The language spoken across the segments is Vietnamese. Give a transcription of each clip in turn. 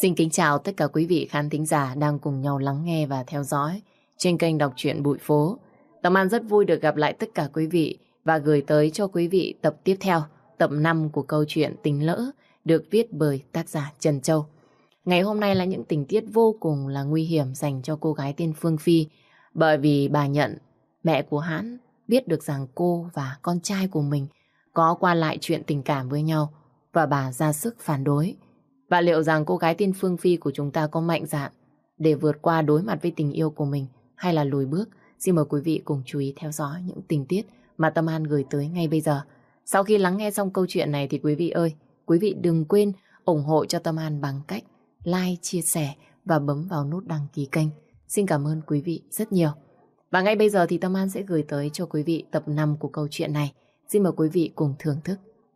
Xin kính chào tất cả quý vị khán thính giả đang cùng nhau lắng nghe và theo dõi trên kênh đọc truyện Bụi Phố. Tâm An rất vui được gặp lại tất cả quý vị và gửi tới cho quý vị tập tiếp theo, tập 5 của câu chuyện Tình Lỡ được viết bởi tác giả Trần Châu. Ngày hôm nay là những tình tiết vô cùng là nguy hiểm dành cho cô gái tên Phương Phi, bởi vì bà Nhận, mẹ của Hãn, biết được rằng cô và con trai của mình có qua lại chuyện tình cảm với nhau và bà ra sức phản đối. Và liệu rằng cô gái tên Phương Phi của chúng ta có mạnh dạn để vượt qua đối mặt với tình yêu của mình hay là lùi bước? Xin mời quý vị cùng chú ý theo dõi những tình tiết mà Tâm An gửi tới ngay bây giờ. Sau khi lắng nghe xong câu chuyện này thì quý vị ơi, quý vị đừng quên ủng hộ cho Tâm An bằng cách like, chia sẻ và bấm vào nút đăng ký kênh. Xin cảm ơn quý vị rất nhiều. Và ngay bây giờ thì Tâm An sẽ gửi tới cho quý vị tập 5 của câu chuyện này. Xin mời quý vị cùng thưởng thức.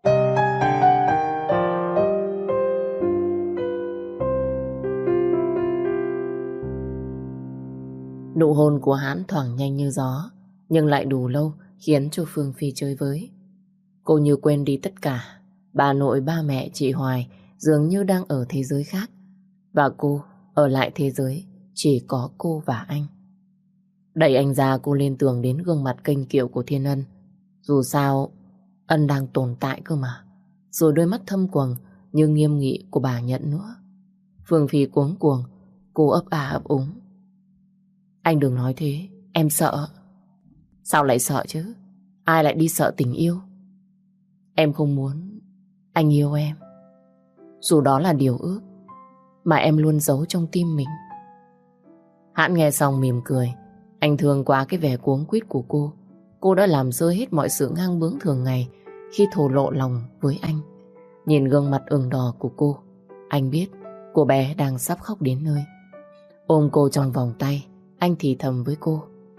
Nụ hôn của Hãn thoảng nhanh như gió, nhưng lại đủ lâu khiến cho Phương Phi chơi với. Cô như quên đi tất cả. Bà nội, ba mẹ, chị Hoài dường như đang ở thế giới khác. Và cô ở lại thế giới chỉ có cô và anh. Đẩy anh ra, cô liên tưởng đến gương mặt kênh kiệu của Thiên Ân. Dù sao, Ân đang tồn tại cơ mà. Rồi đôi mắt thâm quầng như nghiêm nghị của bà Nhận nữa. Phương Phi cuống cuồng, cô ấp a ấp úng. Anh đừng nói thế, em sợ. Sao lại sợ chứ? Ai lại đi sợ tình yêu? Em không muốn anh yêu em. Dù đó là điều ước mà em luôn giấu trong tim mình. Hãn nghe xong mỉm cười. Anh thương quá cái vẻ cuống quýt của cô. Cô đã làm rơi hết mọi sự ngang bướng thường ngày khi thổ lộ lòng với anh. Nhìn gương mặt ửng đỏ của cô, anh biết cô bé đang sắp khóc đến nơi. Ôm cô trong vòng tay, anh thì thầm với cô.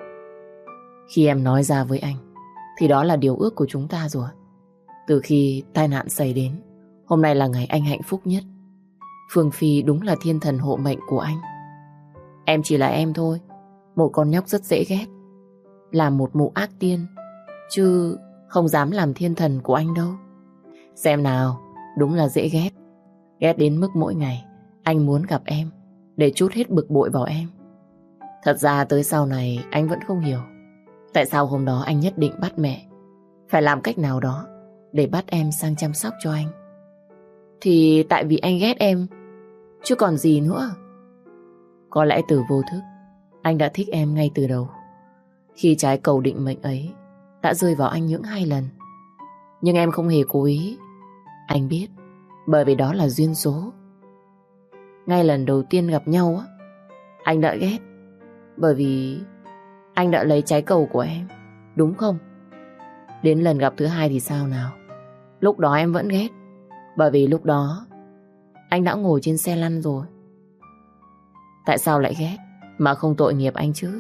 Khi em nói ra với anh thì đó là điều ước của chúng ta rồi. Từ khi tai nạn xảy đến, hôm nay là ngày anh hạnh phúc nhất. Phương Phi đúng là thiên thần hộ mệnh của anh. Em chỉ là em thôi, một con nhóc rất dễ ghét, là một mụ ác tiên, chứ không dám làm thiên thần của anh đâu. Xem nào, đúng là dễ ghét. Ghét đến mức mỗi ngày anh muốn gặp em để trút hết bực bội vào em. Thật ra tới sau này anh vẫn không hiểu tại sao hôm đó anh nhất định bắt mẹ phải làm cách nào đó để bắt em sang chăm sóc cho anh. Thì tại vì anh ghét em, chứ còn gì nữa. Có lẽ từ vô thức anh đã thích em ngay từ đầu, khi trái cầu định mệnh ấy đã rơi vào anh những 2 lần. Nhưng em không hề cố ý. Anh biết, bởi vì đó là duyên số. Ngay lần đầu tiên gặp nhau á, anh đã ghét, bởi vì anh đã lấy trái cầu của em, đúng không? Đến lần gặp thứ 2 thì sao nào? Lúc đó em vẫn ghét, bởi vì lúc đó anh đã ngồi trên xe lăn rồi. Tại sao lại ghét mà không tội nghiệp anh chứ?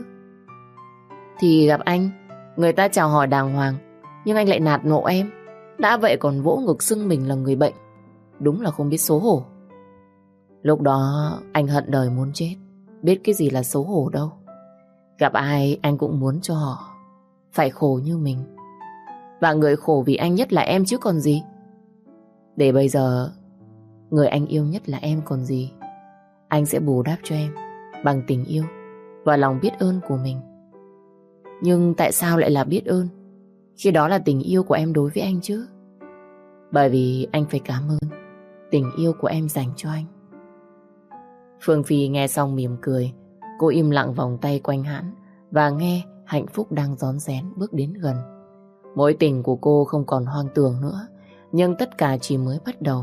Thì gặp anh, người ta chào hỏi đàng hoàng, nhưng anh lại nạt nộ em. Đã vậy còn vỗ ngực xưng mình là người bệnh. Đúng là không biết xấu hổ. Lúc đó anh hận đời muốn chết, biết cái gì là xấu hổ đâu. Gặp ai anh cũng muốn cho họ phải khổ như mình. Và người khổ vì anh nhất là em chứ còn gì. Để bây giờ người anh yêu nhất là em còn gì. Anh sẽ bù đắp cho em bằng tình yêu và lòng biết ơn của mình. Nhưng tại sao lại là biết ơn khi đó là tình yêu của em đối với anh chứ? Bởi vì anh phải cảm ơn tình yêu của em dành cho anh. Phương Phi nghe xong mỉm cười. Cô im lặng vòng tay quanh Hãn và nghe hạnh phúc đang rón rén bước đến gần. Mối tình của cô không còn hoang tưởng nữa, nhưng tất cả chỉ mới bắt đầu.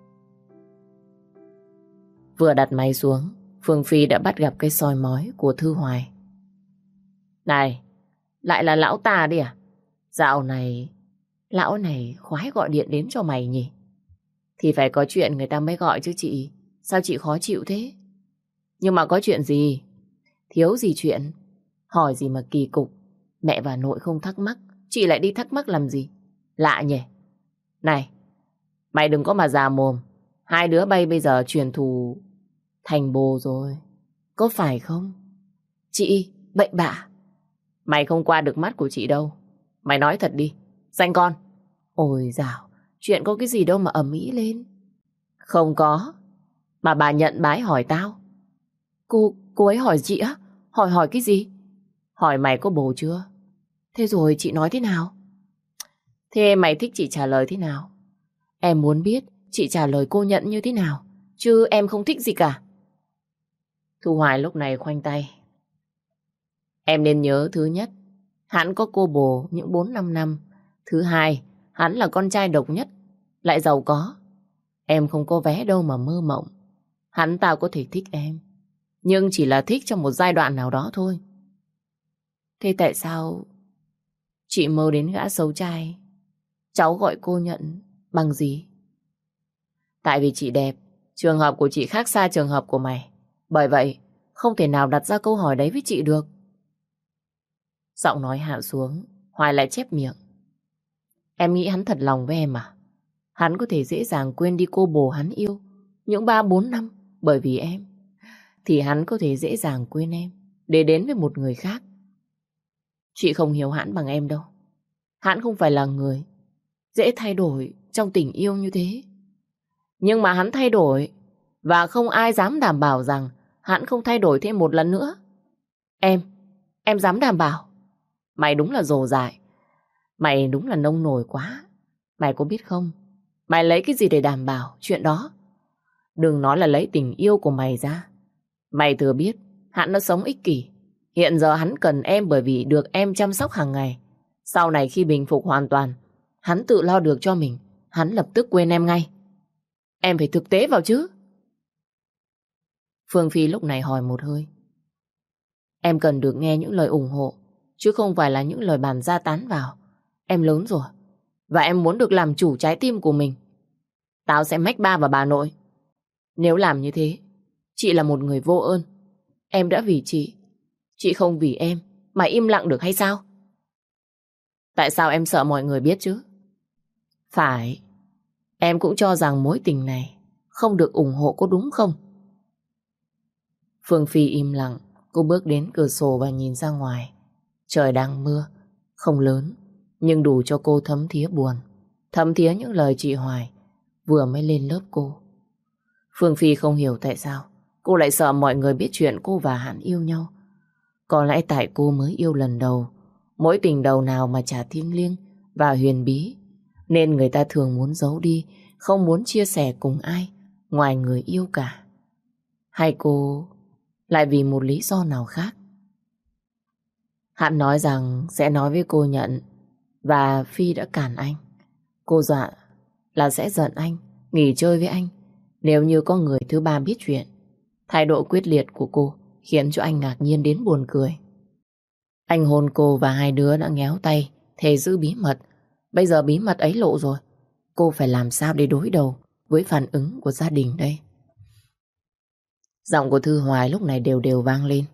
Vừa đặt máy xuống, Phương Phi đã bắt gặp cái soi mói của Thư Hoài. Này, lại là lão ta đi à? Dạo này lão này khoái gọi điện đến cho mày nhỉ? Thì phải có chuyện người ta mới gọi chứ chị. Sao chị khó chịu thế? Nhưng mà có chuyện gì? Thiếu gì chuyện? Hỏi gì mà kỳ cục. Mẹ và nội không thắc mắc, chị lại đi thắc mắc làm gì? Lạ nhỉ? Này, mày đừng có mà già mồm. 2 đứa bay bây giờ truyền thù thành bồ rồi, có phải không? Chị, bậy bạ. Mày không qua được mắt của chị đâu. Mày nói thật đi, danh con. Ôi dào, chuyện có cái gì đâu mà ầm ĩ lên. Không có. Mà bà nhận bái hỏi tao. Cô ấy hỏi chị á? Hỏi cái gì? Hỏi mày có bồ chưa? Thế rồi chị nói thế nào? Thế mày thích chị trả lời thế nào? Em muốn biết chị trả lời cô Nhận như thế nào, chứ em không thích gì cả. Thu Hoài lúc này khoanh tay. Em nên nhớ, thứ nhất, hắn có cô bồ những 4-5 năm. Thứ hai, hắn là con trai độc nhất, lại giàu có. Em không có vé đâu mà mơ mộng. Hắn tao có thể thích em, nhưng chỉ là thích trong một giai đoạn nào đó thôi. Thế tại sao chị mơ đến gã xấu trai? Cháu gọi cô Nhận bằng gì? Tại vì chị đẹp. Trường hợp của chị khác xa trường hợp của mày. Bởi vậy, không thể nào đặt ra câu hỏi đấy với chị được. Giọng nói hạ xuống, Hoài lại chép miệng. Em nghĩ hắn thật lòng với em à? Hắn có thể dễ dàng quên đi cô bồ hắn yêu những 3-4 năm bởi vì em. Thì hắn có thể dễ dàng quên em để đến với một người khác. Chị không hiểu hắn bằng em đâu. Hắn không phải là người dễ thay đổi trong tình yêu như thế. Nhưng mà hắn thay đổi, và không ai dám đảm bảo rằng hắn không thay đổi thêm một lần nữa. Em dám đảm bảo? Mày đúng là rồ dại. Mày đúng là nông nổi quá. Mày có biết không, mày lấy cái gì để đảm bảo chuyện đó? Đừng nói là lấy tình yêu của mày ra. Mày thừa biết hắn nó sống ích kỷ. Hiện giờ hắn cần em bởi vì được em chăm sóc hàng ngày. Sau này khi bình phục hoàn toàn, hắn tự lo được cho mình, hắn lập tức quên em ngay. Em phải thực tế vào chứ. Phương Phi lúc này hỏi một hơi. Em cần được nghe những lời ủng hộ, chứ không phải là những lời bàn ra tán vào. Em lớn rồi, và em muốn được làm chủ trái tim của mình. Tao sẽ mách ba và bà nội. Nếu làm như thế, chị là một người vô ơn. Em đã vì chị không vì em mà im lặng được hay sao? Tại sao em sợ mọi người biết chứ? Phải, em cũng cho rằng mối tình này không được ủng hộ, có đúng không? Phương Phi im lặng. Cô bước đến cửa sổ và nhìn ra ngoài. Trời đang mưa, không lớn, nhưng đủ cho cô thấm thía buồn. Thấm thía những lời chị Hoài vừa mới lên lớp cô. Phương Phi không hiểu tại sao cô lại sợ mọi người biết chuyện cô và hắn yêu nhau. Có lẽ tại cô mới yêu lần đầu, mối tình đầu nào mà chả thiêng liêng và huyền bí, nên người ta thường muốn giấu đi, không muốn chia sẻ cùng ai ngoài người yêu cả. Hay cô lại vì một lý do nào khác? Hắn nói rằng sẽ nói với cô Nhận, và Phi đã cản anh. Cô dọa là sẽ giận anh, nghỉ chơi với anh nếu như có người thứ ba biết chuyện. Thái độ quyết liệt của cô khiến cho anh ngạc nhiên đến buồn cười. Anh hôn cô và hai đứa đã nhéo tay, thề giữ bí mật. Bây giờ bí mật ấy lộ rồi, cô phải làm sao để đối đầu với phản ứng của gia đình đây? Giọng của Thư Hoài lúc này đều đều vang lên.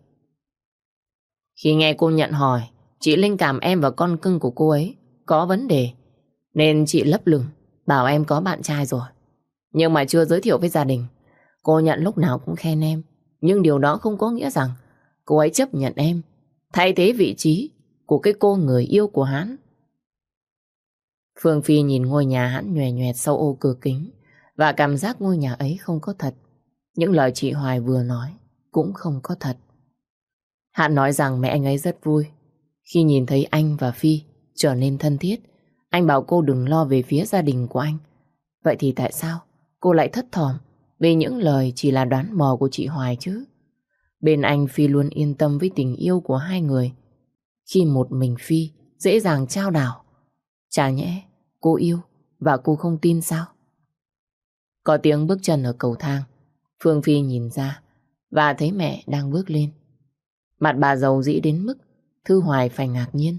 Khi nghe cô Nhận hỏi, chị linh cảm em và con cưng của cô ấy có vấn đề, nên chị lấp lửng bảo em có bạn trai rồi, nhưng mà chưa giới thiệu với gia đình. Cô Nhận lúc nào cũng khen em, nhưng điều đó không có nghĩa rằng cô ấy chấp nhận em thay thế vị trí của cái cô người yêu của hắn. Phương Phi nhìn ngôi nhà hắn nhòe nhòe sau ô cửa kính và cảm giác ngôi nhà ấy không có thật. Những lời chị Hoài vừa nói cũng không có thật. Hắn nói rằng mẹ anh ấy rất vui khi nhìn thấy anh và Phi trở nên thân thiết. Anh bảo cô đừng lo về phía gia đình của anh. Vậy thì tại sao cô lại thất thỏm vì những lời chỉ là đoán mò của chị Hoài chứ? Bên anh, Phi luôn yên tâm với tình yêu của hai người. Khi một mình Phi dễ dàng trao đảo, chả nhẽ cô yêu và cô không tin sao? Có tiếng bước chân ở cầu thang. Phương Phi nhìn ra và thấy mẹ đang bước lên. Mặt bà rầu rĩ đến mức Thư Hoài phải ngạc nhiên.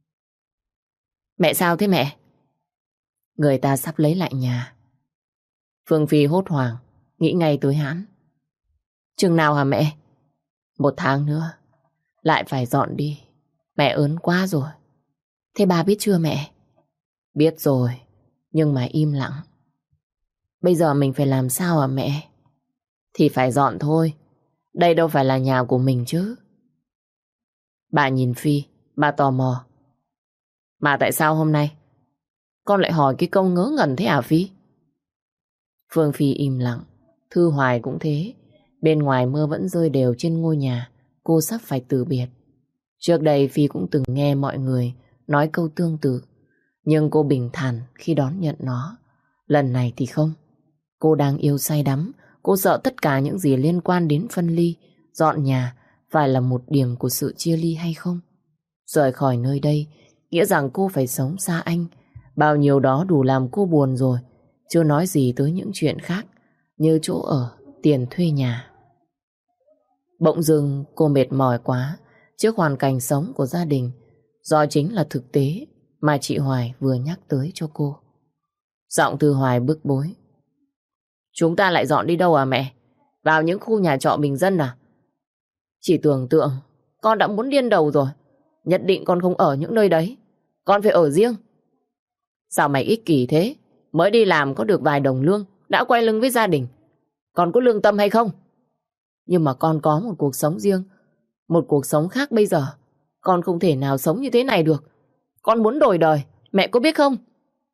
Mẹ sao thế mẹ? Người ta sắp lấy lại nhà. Phương Phi hốt hoảng, nghĩ ngay tới hắn. Chừng nào hả mẹ? 1 tháng nữa lại phải dọn đi. Mẹ ớn quá rồi. Thế bà biết chưa mẹ? Biết rồi, nhưng mà im lặng. Bây giờ mình phải làm sao hả mẹ? Thì phải dọn thôi. Đây đâu phải là nhà của mình chứ. Bà nhìn Phi, bà tò mò. Mà tại sao hôm nay con lại hỏi cái câu ngớ ngẩn thế hả Phi? Phương Phi im lặng. Thư Hoài cũng thế. Bên ngoài mưa vẫn rơi đều trên ngôi nhà cô sắp phải từ biệt. Trước đây Phi cũng từng nghe mọi người nói câu tương tự, nhưng cô bình thản khi đón nhận nó. Lần này thì không. Cô đang yêu say đắm. Cô sợ tất cả những gì liên quan đến phân ly, dọn nhà phải là một điểm của sự chia ly hay không. Rời khỏi nơi đây nghĩa rằng cô phải sống xa anh. Bao nhiêu đó đủ làm cô buồn rồi, chưa nói gì tới những chuyện khác như chỗ ở, tiền thuê nhà. Bỗng dưng cô mệt mỏi quá trước hoàn cảnh sống của gia đình, do chính là thực tế mà chị Hoài vừa nhắc tới cho cô. Giọng Thư Hoài bức bối. Chúng ta lại dọn đi đâu à mẹ? Vào những khu nhà trọ bình dân à? Chỉ tưởng tượng con đã muốn điên đầu rồi. Nhất định con không ở những nơi đấy. Con phải ở riêng. Sao mày ích kỷ thế? Mới đi làm có được vài đồng lương đã quay lưng với gia đình. Con có lương tâm hay không? Nhưng mà con có một cuộc sống riêng, một cuộc sống khác bây giờ. Con không thể nào sống như thế này được. Con muốn đổi đời, mẹ có biết không?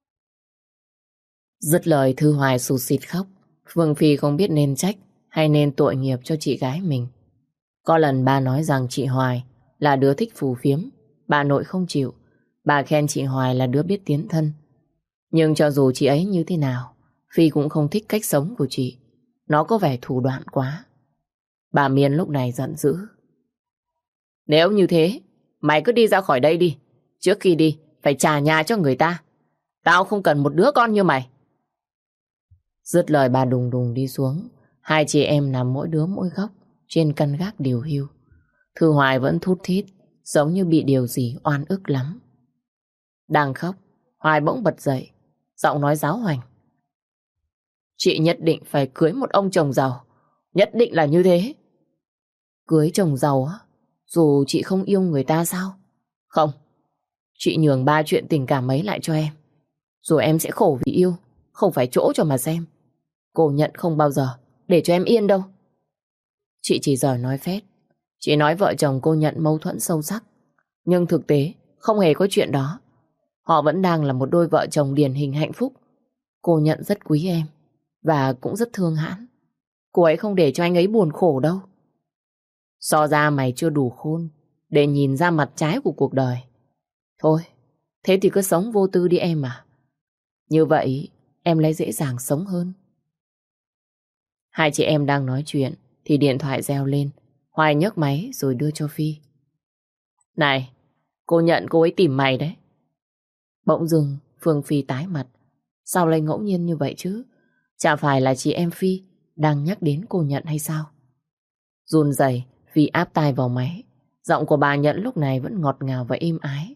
Dứt lời Thư Hoài sụt sịt khóc. Phương Phi không biết nên trách hay nên tội nghiệp cho chị gái mình. Có lần bà nói rằng chị Hoài là đứa thích phù phiếm, bà nội không chịu. Bà khen chị Hoài là đứa biết tiến thân. Nhưng cho dù chị ấy như thế nào, Phi cũng không thích cách sống của chị. Nó có vẻ thủ đoạn quá. Bà Miên lúc này giận dữ. Nếu như thế, mày cứ đi ra khỏi đây đi. Trước khi đi, phải trả nhà cho người ta. Tao không cần một đứa con như mày. Dứt lời bà đùng đùng đi xuống. Hai chị em nằm mỗi đứa mỗi góc trên căn gác điều hưu. Thư Hoài vẫn thút thít, giống như bị điều gì oan ức lắm. Đang khóc, Hoài bỗng bật dậy, giọng nói giáo hoành. Chị nhất định phải cưới một ông chồng giàu. Nhất định là như thế. Cưới chồng giàu á? Dù chị không yêu người ta sao? Không, chị nhường 3 chuyện tình cảm ấy lại cho em. Rồi em sẽ khổ vì yêu, không phải chỗ cho mà xem. Cô nhận không bao giờ để cho em yên đâu. Chị chỉ giỏi nói phét. Chị nói vợ chồng cô nhận mâu thuẫn sâu sắc, nhưng thực tế không hề có chuyện đó. Họ vẫn đang là một đôi vợ chồng điển hình hạnh phúc. Cô nhận rất quý em và cũng rất thương Hãn. Cô ấy không để cho anh ấy buồn khổ đâu. So ra mày chưa đủ khôn để nhìn ra mặt trái của cuộc đời. Thôi, thế thì cứ sống vô tư đi em à. Như vậy em lấy dễ dàng sống hơn. Hai chị em đang nói chuyện thì điện thoại reo lên. Hoài nhấc máy rồi đưa cho Phi. Này, cô nhận cô ấy tìm mày đấy. Bỗng dưng Phương Phi tái mặt. Sao lại ngẫu nhiên như vậy chứ? Chả phải là chị em Phi đang nhắc đến cô Nhận hay sao? Run rẩy Phi áp tai vào máy. Giọng của bà Nhận lúc này vẫn ngọt ngào và êm ái.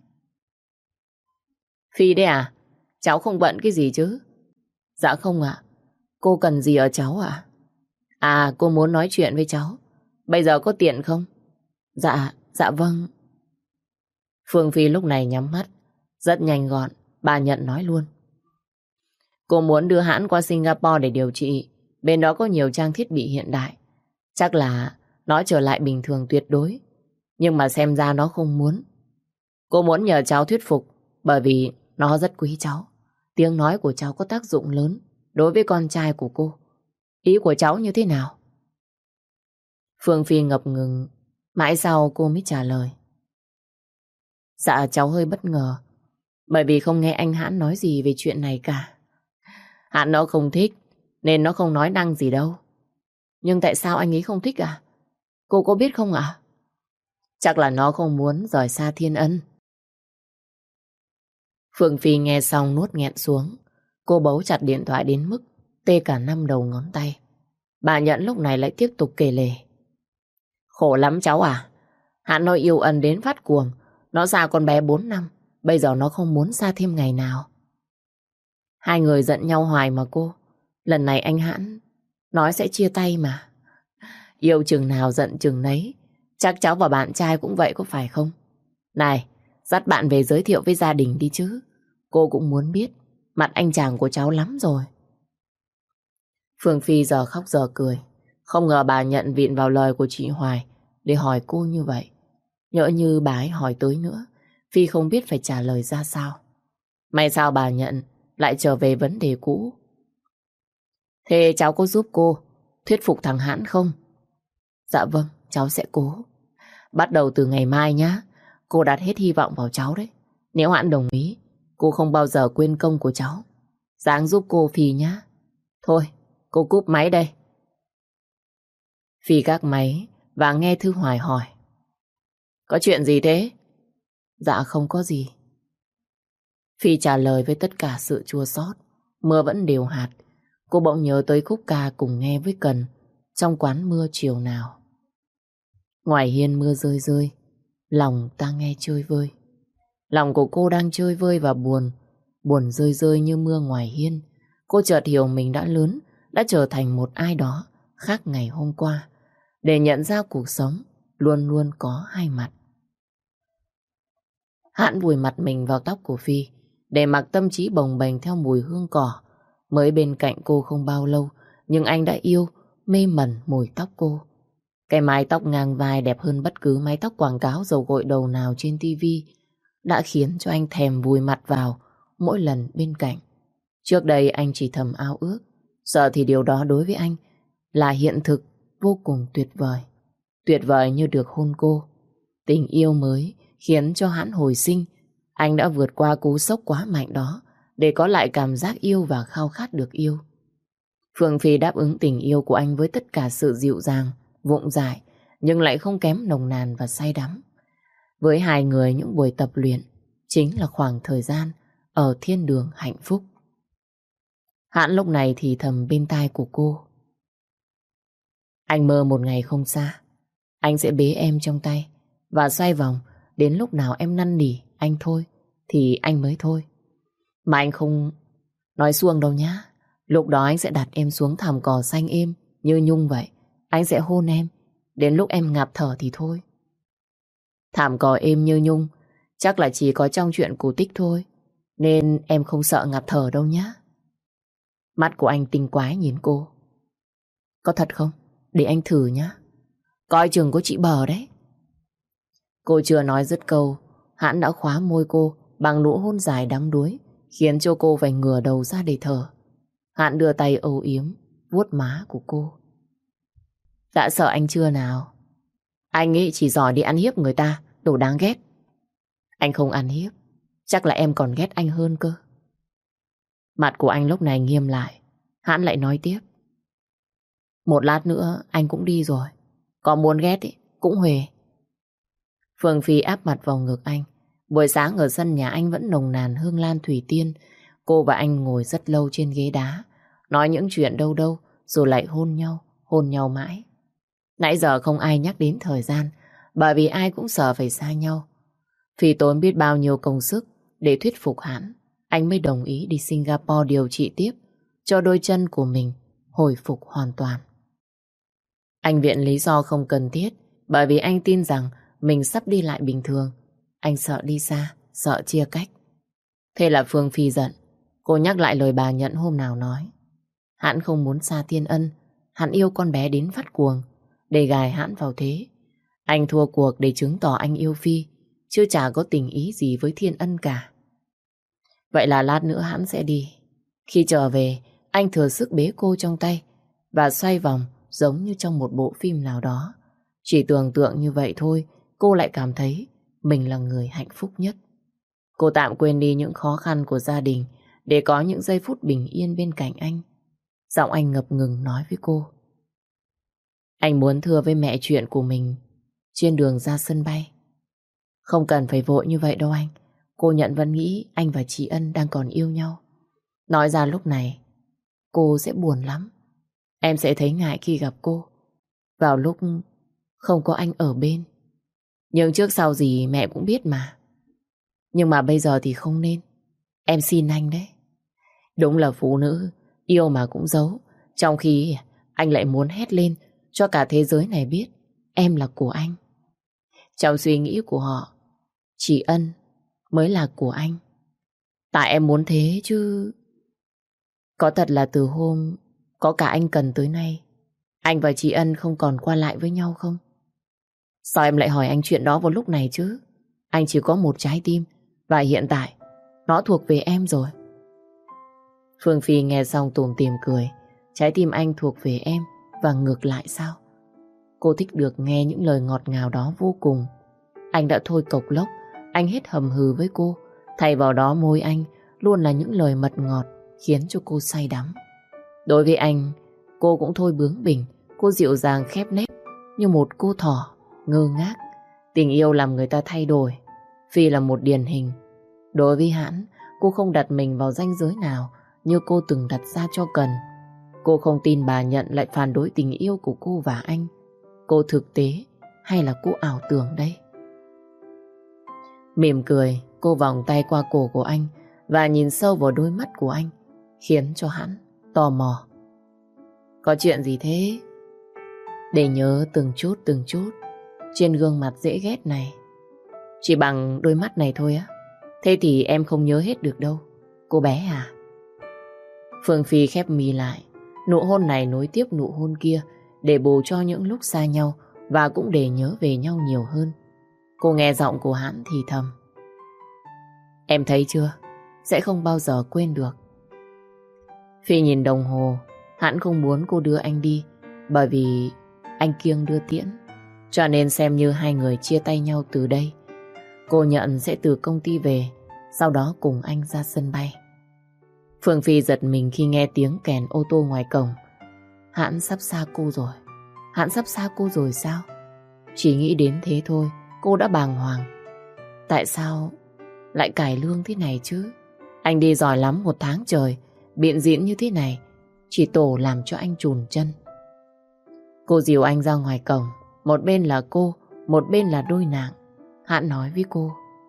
Phi đấy à? Cháu không bận cái gì chứ? Dạ không ạ. Cô cần gì ở cháu ạ? À, cô muốn nói chuyện với cháu. Bây giờ có tiện không? Dạ vâng. Phương Phi lúc này nhắm mắt. Rất nhanh gọn, bà Nhận nói luôn. Cô muốn đưa Hãn qua Singapore để điều trị. Bên đó có nhiều trang thiết bị hiện đại. Chắc là nó trở lại bình thường tuyệt đối. Nhưng mà xem ra nó không muốn. Cô muốn nhờ cháu thuyết phục, bởi vì nó rất quý cháu. Tiếng nói của cháu có tác dụng lớn đối với con trai của cô. Ý của cháu như thế nào? Phương Phi ngập ngừng. Mãi sau cô mới trả lời. Dạ cháu hơi bất ngờ, bởi vì không nghe anh Hãn nói gì về chuyện này cả. Hãn nó không thích nên nó không nói năng gì đâu. Nhưng tại sao anh ấy không thích à? Cô có biết không ạ? Chắc là nó không muốn rời xa Thiên Ân. Phương Phi nghe xong nuốt nghẹn xuống. Cô bấu chặt điện thoại đến mức tê cả 5 đầu ngón tay. Bà Nhận lúc này lại tiếp tục kể lể. Khổ lắm cháu à. Hãn nó yêu Ân đến phát cuồng. Nó xa con bé 4 năm. Bây giờ nó không muốn xa thêm ngày nào. Hai người giận nhau hoài mà cô. Lần này anh Hãn nói sẽ chia tay mà. Yêu chừng nào giận chừng nấy. Chắc cháu và bạn trai cũng vậy có phải không? Này, dắt bạn về giới thiệu với gia đình đi chứ. Cô cũng muốn biết mặt anh chàng của cháu lắm rồi. Phương Phi giờ khóc giờ cười. Không ngờ bà Nhận vịn vào lời của chị Hoài để hỏi cô như vậy. Nhỡ như bà ấy hỏi tới nữa, Phi không biết phải trả lời ra sao. May sao bà Nhận lại trở về vấn đề cũ. Thế cháu có giúp cô thuyết phục thằng Hãn không? Dạ vâng, cháu sẽ cố. Bắt đầu từ ngày mai nhá. Cô đặt hết hy vọng vào cháu đấy. Nếu Hãn đồng ý, cô không bao giờ quên công của cháu. Ráng giúp cô Phi nhá. Thôi, cô cúp máy đây. Phi gác máy và nghe Thư Hoài hỏi. Có chuyện gì thế? Dạ không có gì. Phi trả lời với tất cả sự chua xót. Mưa vẫn đều hạt. Cô bỗng nhớ tới khúc ca cùng nghe với Cần trong quán mưa chiều nào. Ngoài hiên mưa rơi rơi, lòng ta nghe chơi vơi. Lòng của cô đang chơi vơi và buồn. Buồn rơi rơi như mưa ngoài hiên. Cô chợt hiểu mình đã lớn, đã trở thành một ai đó khác ngày hôm qua. Để nhận ra cuộc sống luôn luôn có hai mặt. Hãn vùi mặt mình vào tóc của Phi, để mặc tâm trí bồng bềnh theo mùi hương cỏ. Mới bên cạnh cô không bao lâu, nhưng anh đã yêu, mê mẩn mùi tóc cô. Cái mái tóc ngang vai đẹp hơn bất cứ mái tóc quảng cáo dầu gội đầu nào trên tivi đã khiến cho anh thèm vùi mặt vào mỗi lần bên cạnh. Trước đây anh chỉ thầm ao ước, giờ thì điều đó đối với anh là hiện thực vô cùng tuyệt vời. Tuyệt vời như được hôn cô. Tình yêu mới khiến cho Hãn hồi sinh. Anh đã vượt qua cú sốc quá mạnh đó để có lại cảm giác yêu và khao khát được yêu. Phương Phi đáp ứng tình yêu của anh với tất cả sự dịu dàng, vụng dại, nhưng lại không kém nồng nàn và say đắm. Với hai người, những buổi tập luyện chính là khoảng thời gian ở thiên đường hạnh phúc. Hãn lúc này thì thầm bên tai của cô. Anh mơ một ngày không xa, anh sẽ bế em trong tay và xoay vòng đến lúc nào em năn nỉ anh thôi thì anh mới thôi. Mà anh không nói xuông đâu nhá. Lúc đó anh sẽ đặt em xuống thảm cỏ xanh êm như nhung vậy. Anh sẽ hôn em đến lúc em ngạt thở thì thôi. Thảm cỏ êm như nhung chắc là chỉ có trong chuyện cổ tích thôi, nên em không sợ ngạt thở đâu nhá. Mắt của anh tinh quái nhìn cô. Có thật không? Để anh thử nhá. Coi chừng có chị bờ đấy. Cô chưa nói dứt câu, Hãn đã khóa môi cô bằng nụ hôn dài đắm đuối, khiến cho cô phải ngửa đầu ra để thở. Hãn đưa tay âu yếm vuốt má của cô. Đã sợ anh chưa nào? Anh ấy chỉ giỏi đi ăn hiếp người ta, đồ đáng ghét. Anh không ăn hiếp, chắc là em còn ghét anh hơn cơ. Mặt của anh lúc này nghiêm lại. Hãn lại nói tiếp. Một lát nữa anh cũng đi rồi. Có muốn ghét ý, cũng huề. Phương Phi áp mặt vào ngực anh. Buổi sáng ở sân nhà anh vẫn nồng nàn hương lan thủy tiên. Cô và anh ngồi rất lâu trên ghế đá, nói những chuyện đâu đâu, rồi lại hôn nhau mãi. Nãy giờ không ai nhắc đến thời gian, bởi vì ai cũng sợ phải xa nhau. Phi tốn biết bao nhiêu công sức để thuyết phục Hãn, anh mới đồng ý đi Singapore điều trị tiếp, cho đôi chân của mình hồi phục hoàn toàn. Anh viện lý do không cần thiết, bởi vì anh tin rằng mình sắp đi lại bình thường. Anh sợ đi xa, sợ chia cách. Thế là Phương Phi giận. Cô nhắc lại lời bà Nhận hôm nào nói. Hãn không muốn xa Thiên Ân, hắn yêu con bé đến phát cuồng, để gài Hãn vào thế. Anh thua cuộc để chứng tỏ anh yêu Phi, chứ chả có tình ý gì với Thiên Ân cả. Vậy là lát nữa Hãn sẽ đi. Khi trở về, anh thừa sức bế cô trong tay và xoay vòng giống như trong một bộ phim nào đó. Chỉ tưởng tượng như vậy thôi, cô lại cảm thấy mình là người hạnh phúc nhất. Cô tạm quên đi những khó khăn của gia đình để có những giây phút bình yên bên cạnh anh. Giọng anh ngập ngừng nói với cô. Anh muốn thưa với mẹ chuyện của mình trên đường ra sân bay. Không cần phải vội như vậy đâu anh. Cô Nhận vẫn nghĩ anh và chị Ân đang còn yêu nhau. Nói ra lúc này, cô sẽ buồn lắm. Em sẽ thấy ngại khi gặp cô vào lúc không có anh ở bên. Nhưng trước sau gì mẹ cũng biết mà. Nhưng mà bây giờ thì không nên. Em xin anh đấy. Đúng là phụ nữ yêu mà cũng giấu, trong khi anh lại muốn hét lên cho cả thế giới này biết em là của anh. Trong suy nghĩ của họ, chị Ân mới là của anh. Tại em muốn thế chứ. Có thật là từ hôm có cả anh Cần tới nay, anh và chị Ân không còn qua lại với nhau không? Sao em lại hỏi anh chuyện đó vào lúc này chứ? Anh chỉ có một trái tim, và hiện tại nó thuộc về em rồi. Phương Phi nghe xong tủm tỉm cười. Trái tim anh thuộc về em và ngược lại sao? Cô thích được nghe những lời ngọt ngào đó vô cùng. Anh đã thôi cộc lốc, anh hết hầm hừ với cô. Thay vào đó môi anh luôn là những lời mật ngọt khiến cho cô say đắm. Đối với anh, cô cũng thôi bướng bỉnh. Cô dịu dàng khép nép như một cô thỏ ngơ ngác. Tình yêu làm người ta thay đổi. Phi là một điển hình. Đối với hắn, cô không đặt mình vào ranh giới nào như cô từng đặt ra cho Cần. Cô không tin bà Nhận lại phản đối tình yêu của cô và anh. Cô thực tế hay là cô ảo tưởng đây? Mỉm cười, cô vòng tay qua cổ của anh và nhìn sâu vào đôi mắt của anh, khiến cho hắn tò mò. Có chuyện gì thế? Để nhớ từng chút trên gương mặt dễ ghét này. Chỉ bằng đôi mắt này thôi á? Thế thì em không nhớ hết được đâu, cô bé à. Phương Phi khép mí lại. Nụ hôn này nối tiếp nụ hôn kia để bù cho những lúc xa nhau và cũng để nhớ về nhau nhiều hơn. Cô nghe giọng của hắn thì thầm. Em thấy chưa? Sẽ không bao giờ quên được. Phi nhìn đồng hồ. Hắn không muốn cô đưa anh đi, bởi vì anh kiêng đưa tiễn. Cho nên xem như hai người chia tay nhau từ đây. Cô Nhận sẽ từ công ty về, sau đó cùng anh ra sân bay. Phương Phi giật mình khi nghe tiếng kèn ô tô ngoài cổng. Hắn sắp xa cô rồi. Hắn sắp xa cô rồi sao? Chỉ nghĩ đến thế thôi, cô đã bàng hoàng. Tại sao lại cải lương thế này chứ? Anh đi giỏi lắm 1 tháng trời, biện diễn như thế này chỉ tổ làm cho anh chùn chân. Cô dìu anh ra ngoài cổng. Một bên là cô, một bên là đôi nàng. Hắn nói với cô.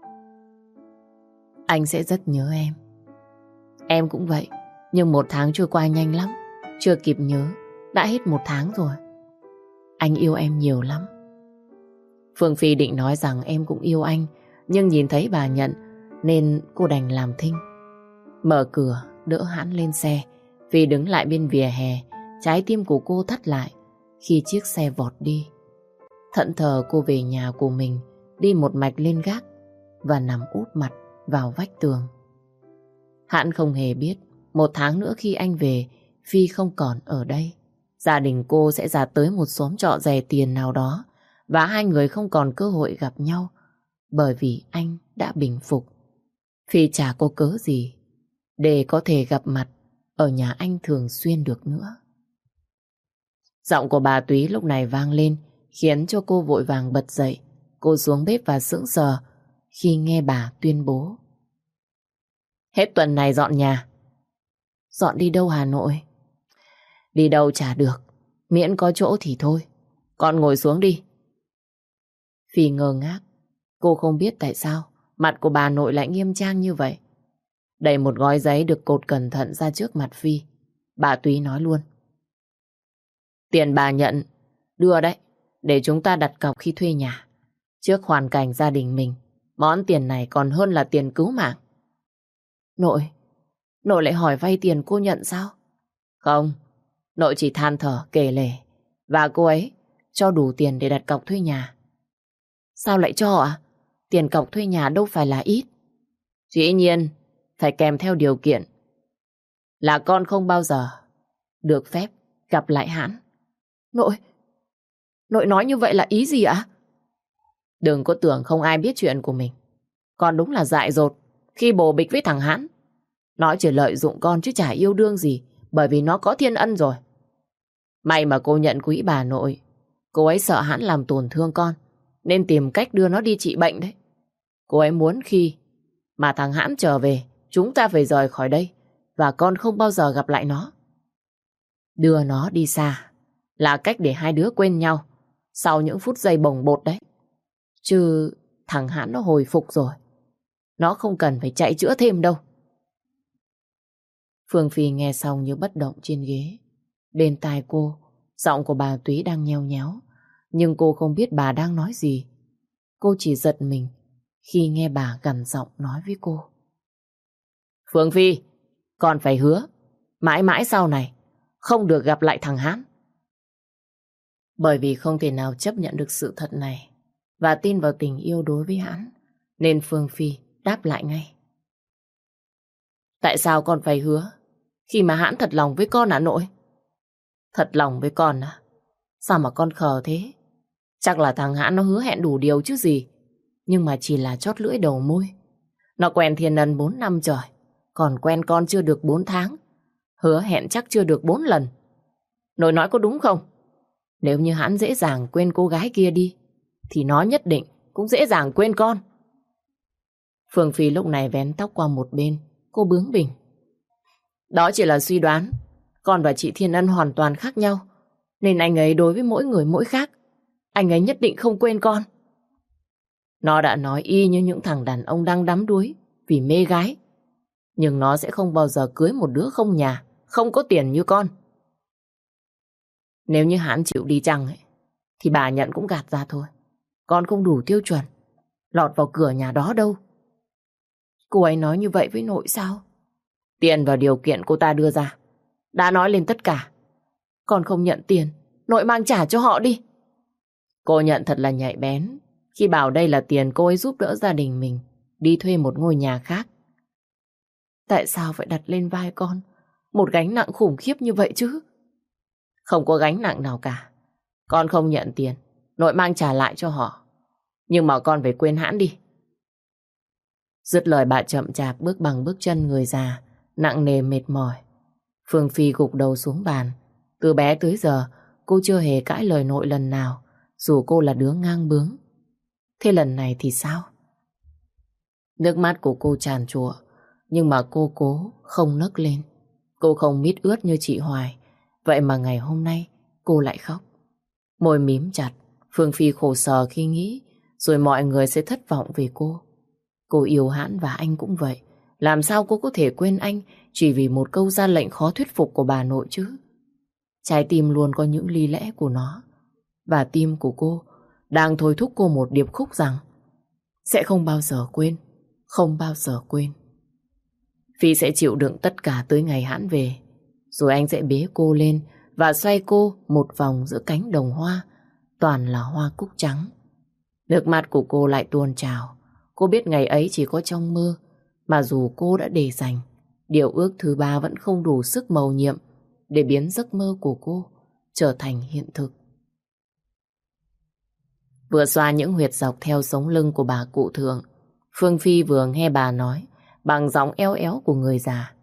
Anh sẽ rất nhớ em. Em cũng vậy. Nhưng 1 tháng trôi qua nhanh lắm. Chưa kịp nhớ, đã hết 1 tháng rồi. Anh yêu em nhiều lắm. Phương Phi định nói rằng em cũng yêu anh, nhưng nhìn thấy bà Nhận nên cô đành làm thinh. Mở cửa, đỡ hắn lên xe. Phi đứng lại bên vỉa hè. Trái tim của cô thắt lại khi chiếc xe vọt đi. Thẫn thờ cô về nhà của mình, đi một mạch lên gác và nằm úp mặt vào vách tường. Hắn không hề biết 1 tháng nữa khi anh về, Phi không còn ở đây. Gia đình cô sẽ ra tới một xóm trọ rẻ tiền nào đó và hai người không còn cơ hội gặp nhau bởi vì anh đã bình phục. Phi chả có cớ gì để có thể gặp mặt ở nhà anh thường xuyên được nữa. Giọng của bà Túy lúc này vang lên khiến cho cô vội vàng bật dậy. Cô xuống bếp và sững sờ khi nghe bà tuyên bố. Hết tuần này dọn nhà. Dọn đi đâu Hà Nội? Đi đâu chả được, miễn có chỗ thì thôi. Con ngồi xuống đi. Phi ngơ ngác. Cô không biết tại sao mặt của bà nội lại nghiêm trang như vậy. Đẩy một gói giấy được cột cẩn thận ra trước mặt Phi. Bà Túy nói luôn. Tiền bà Nhận đưa đấy, để chúng ta đặt cọc khi thuê nhà. Trước hoàn cảnh gia đình mình, món tiền này còn hơn là tiền cứu mạng. Nội lại hỏi vay tiền cô Nhận sao? Không, nội chỉ than thở kể lể. Và cô ấy cho đủ tiền để đặt cọc thuê nhà. Sao lại cho ạ? Tiền cọc thuê nhà đâu phải là ít. Dĩ nhiên, phải kèm theo điều kiện là con không bao giờ được phép gặp lại hắn. Nội nói như vậy là ý gì ạ? Đừng có tưởng không ai biết chuyện của mình. Con đúng là dại dột khi bồ bịch với thằng hắn. Nó chỉ lợi dụng con chứ chả yêu đương gì, bởi vì nó có thiên ân rồi. May mà cô Nhận quý bà nội. Cô ấy sợ hắn làm tổn thương con nên tìm cách đưa nó đi trị bệnh đấy. Cô ấy muốn khi mà thằng Hãn trở về, chúng ta phải rời khỏi đây và con không bao giờ gặp lại nó. Đưa nó đi xa là cách để hai đứa quên nhau sau những phút giây bồng bột đấy. Chứ thằng Hãn nó hồi phục rồi, nó không cần phải chạy chữa thêm đâu. Phương Phi nghe xong như bất động trên ghế. Bên tai cô, giọng của bà Túy đang nheo nhéo, nhưng cô không biết bà đang nói gì. Cô chỉ giật mình khi nghe bà gằn giọng nói với cô. Phương Phi, con phải hứa mãi mãi sau này không được gặp lại thằng Hán. Bởi vì không thể nào chấp nhận được sự thật này và tin vào tình yêu đối với Hán, nên Phương Phi đáp lại ngay. Tại sao con phải hứa khi mà Hãn thật lòng với con à nội? Thật lòng với con à? Sao mà con khờ thế? Chắc là thằng Hãn nó hứa hẹn đủ điều chứ gì. Nhưng mà chỉ là chót lưỡi đầu môi. Nó quen Thiên Ân 4 năm trời, còn quen con chưa được 4 tháng. Hứa hẹn chắc chưa được 4 lần. Nội nói có đúng không? Nếu như Hãn dễ dàng quên cô gái kia đi, thì nó nhất định cũng dễ dàng quên con. Phương Phi lúc này vén tóc qua một bên, cô bướng bỉnh. Đó chỉ là suy đoán. Con và chị Thiên Ân hoàn toàn khác nhau, nên anh ấy đối với mỗi người mỗi khác. Anh ấy nhất định không quên con. Nó đã nói y như những thằng đàn ông đang đắm đuối vì mê gái. Nhưng nó sẽ không bao giờ cưới một đứa không nhà, không có tiền như con. Nếu như Hãn chịu đi chăng ấy, thì bà nhận cũng gạt ra thôi. Con không đủ tiêu chuẩn lọt vào cửa nhà đó đâu. Cô ấy nói như vậy với nội sao? Tiền và điều kiện cô ta đưa ra đã nói lên tất cả. Con không nhận tiền, nội mang trả cho họ đi. Cô nhận thật là nhạy bén khi bảo đây là tiền cô ấy giúp đỡ gia đình mình đi thuê một ngôi nhà khác. Tại sao phải đặt lên vai con một gánh nặng khủng khiếp như vậy chứ? Không có gánh nặng nào cả. Con không nhận tiền, nội mang trả lại cho họ. Nhưng mà con phải quên Hãn đi. Dứt lời bà chậm chạp bước bằng bước chân người già, nặng nề mệt mỏi. Phương Phi gục đầu xuống bàn. Từ bé tới giờ, cô chưa hề cãi lời nội lần nào, dù cô là đứa ngang bướng. Thế lần này thì sao? Nước mắt của cô tràn trụa, nhưng mà cô cố không nấc lên. Cô không mít ướt như chị Hoài, vậy mà ngày hôm nay cô lại khóc. Môi mím chặt, Phương Phi khổ sở khi nghĩ rồi mọi người sẽ thất vọng về cô. Cô yêu Hãn và anh cũng vậy. Làm sao cô có thể quên anh chỉ vì một câu ra lệnh khó thuyết phục của bà nội chứ? Trái tim luôn có những lý lẽ của nó. Và tim của cô đang thôi thúc cô một điệp khúc rằng sẽ không bao giờ quên, không bao giờ quên. Phi sẽ chịu đựng tất cả tới ngày Hãn về. Rồi anh sẽ bế cô lên và xoay cô một vòng giữa cánh đồng hoa, toàn là hoa cúc trắng. Nước mắt của cô lại tuôn trào. Cô biết ngày ấy chỉ có trong mơ, mà dù cô đã để dành, điều ước thứ ba vẫn không đủ sức mầu nhiệm để biến giấc mơ của cô trở thành hiện thực. Vừa xoa những huyệt dọc theo sống lưng của bà cụ thượng, Phương Phi vừa nghe bà nói bằng giọng eo éo của người già.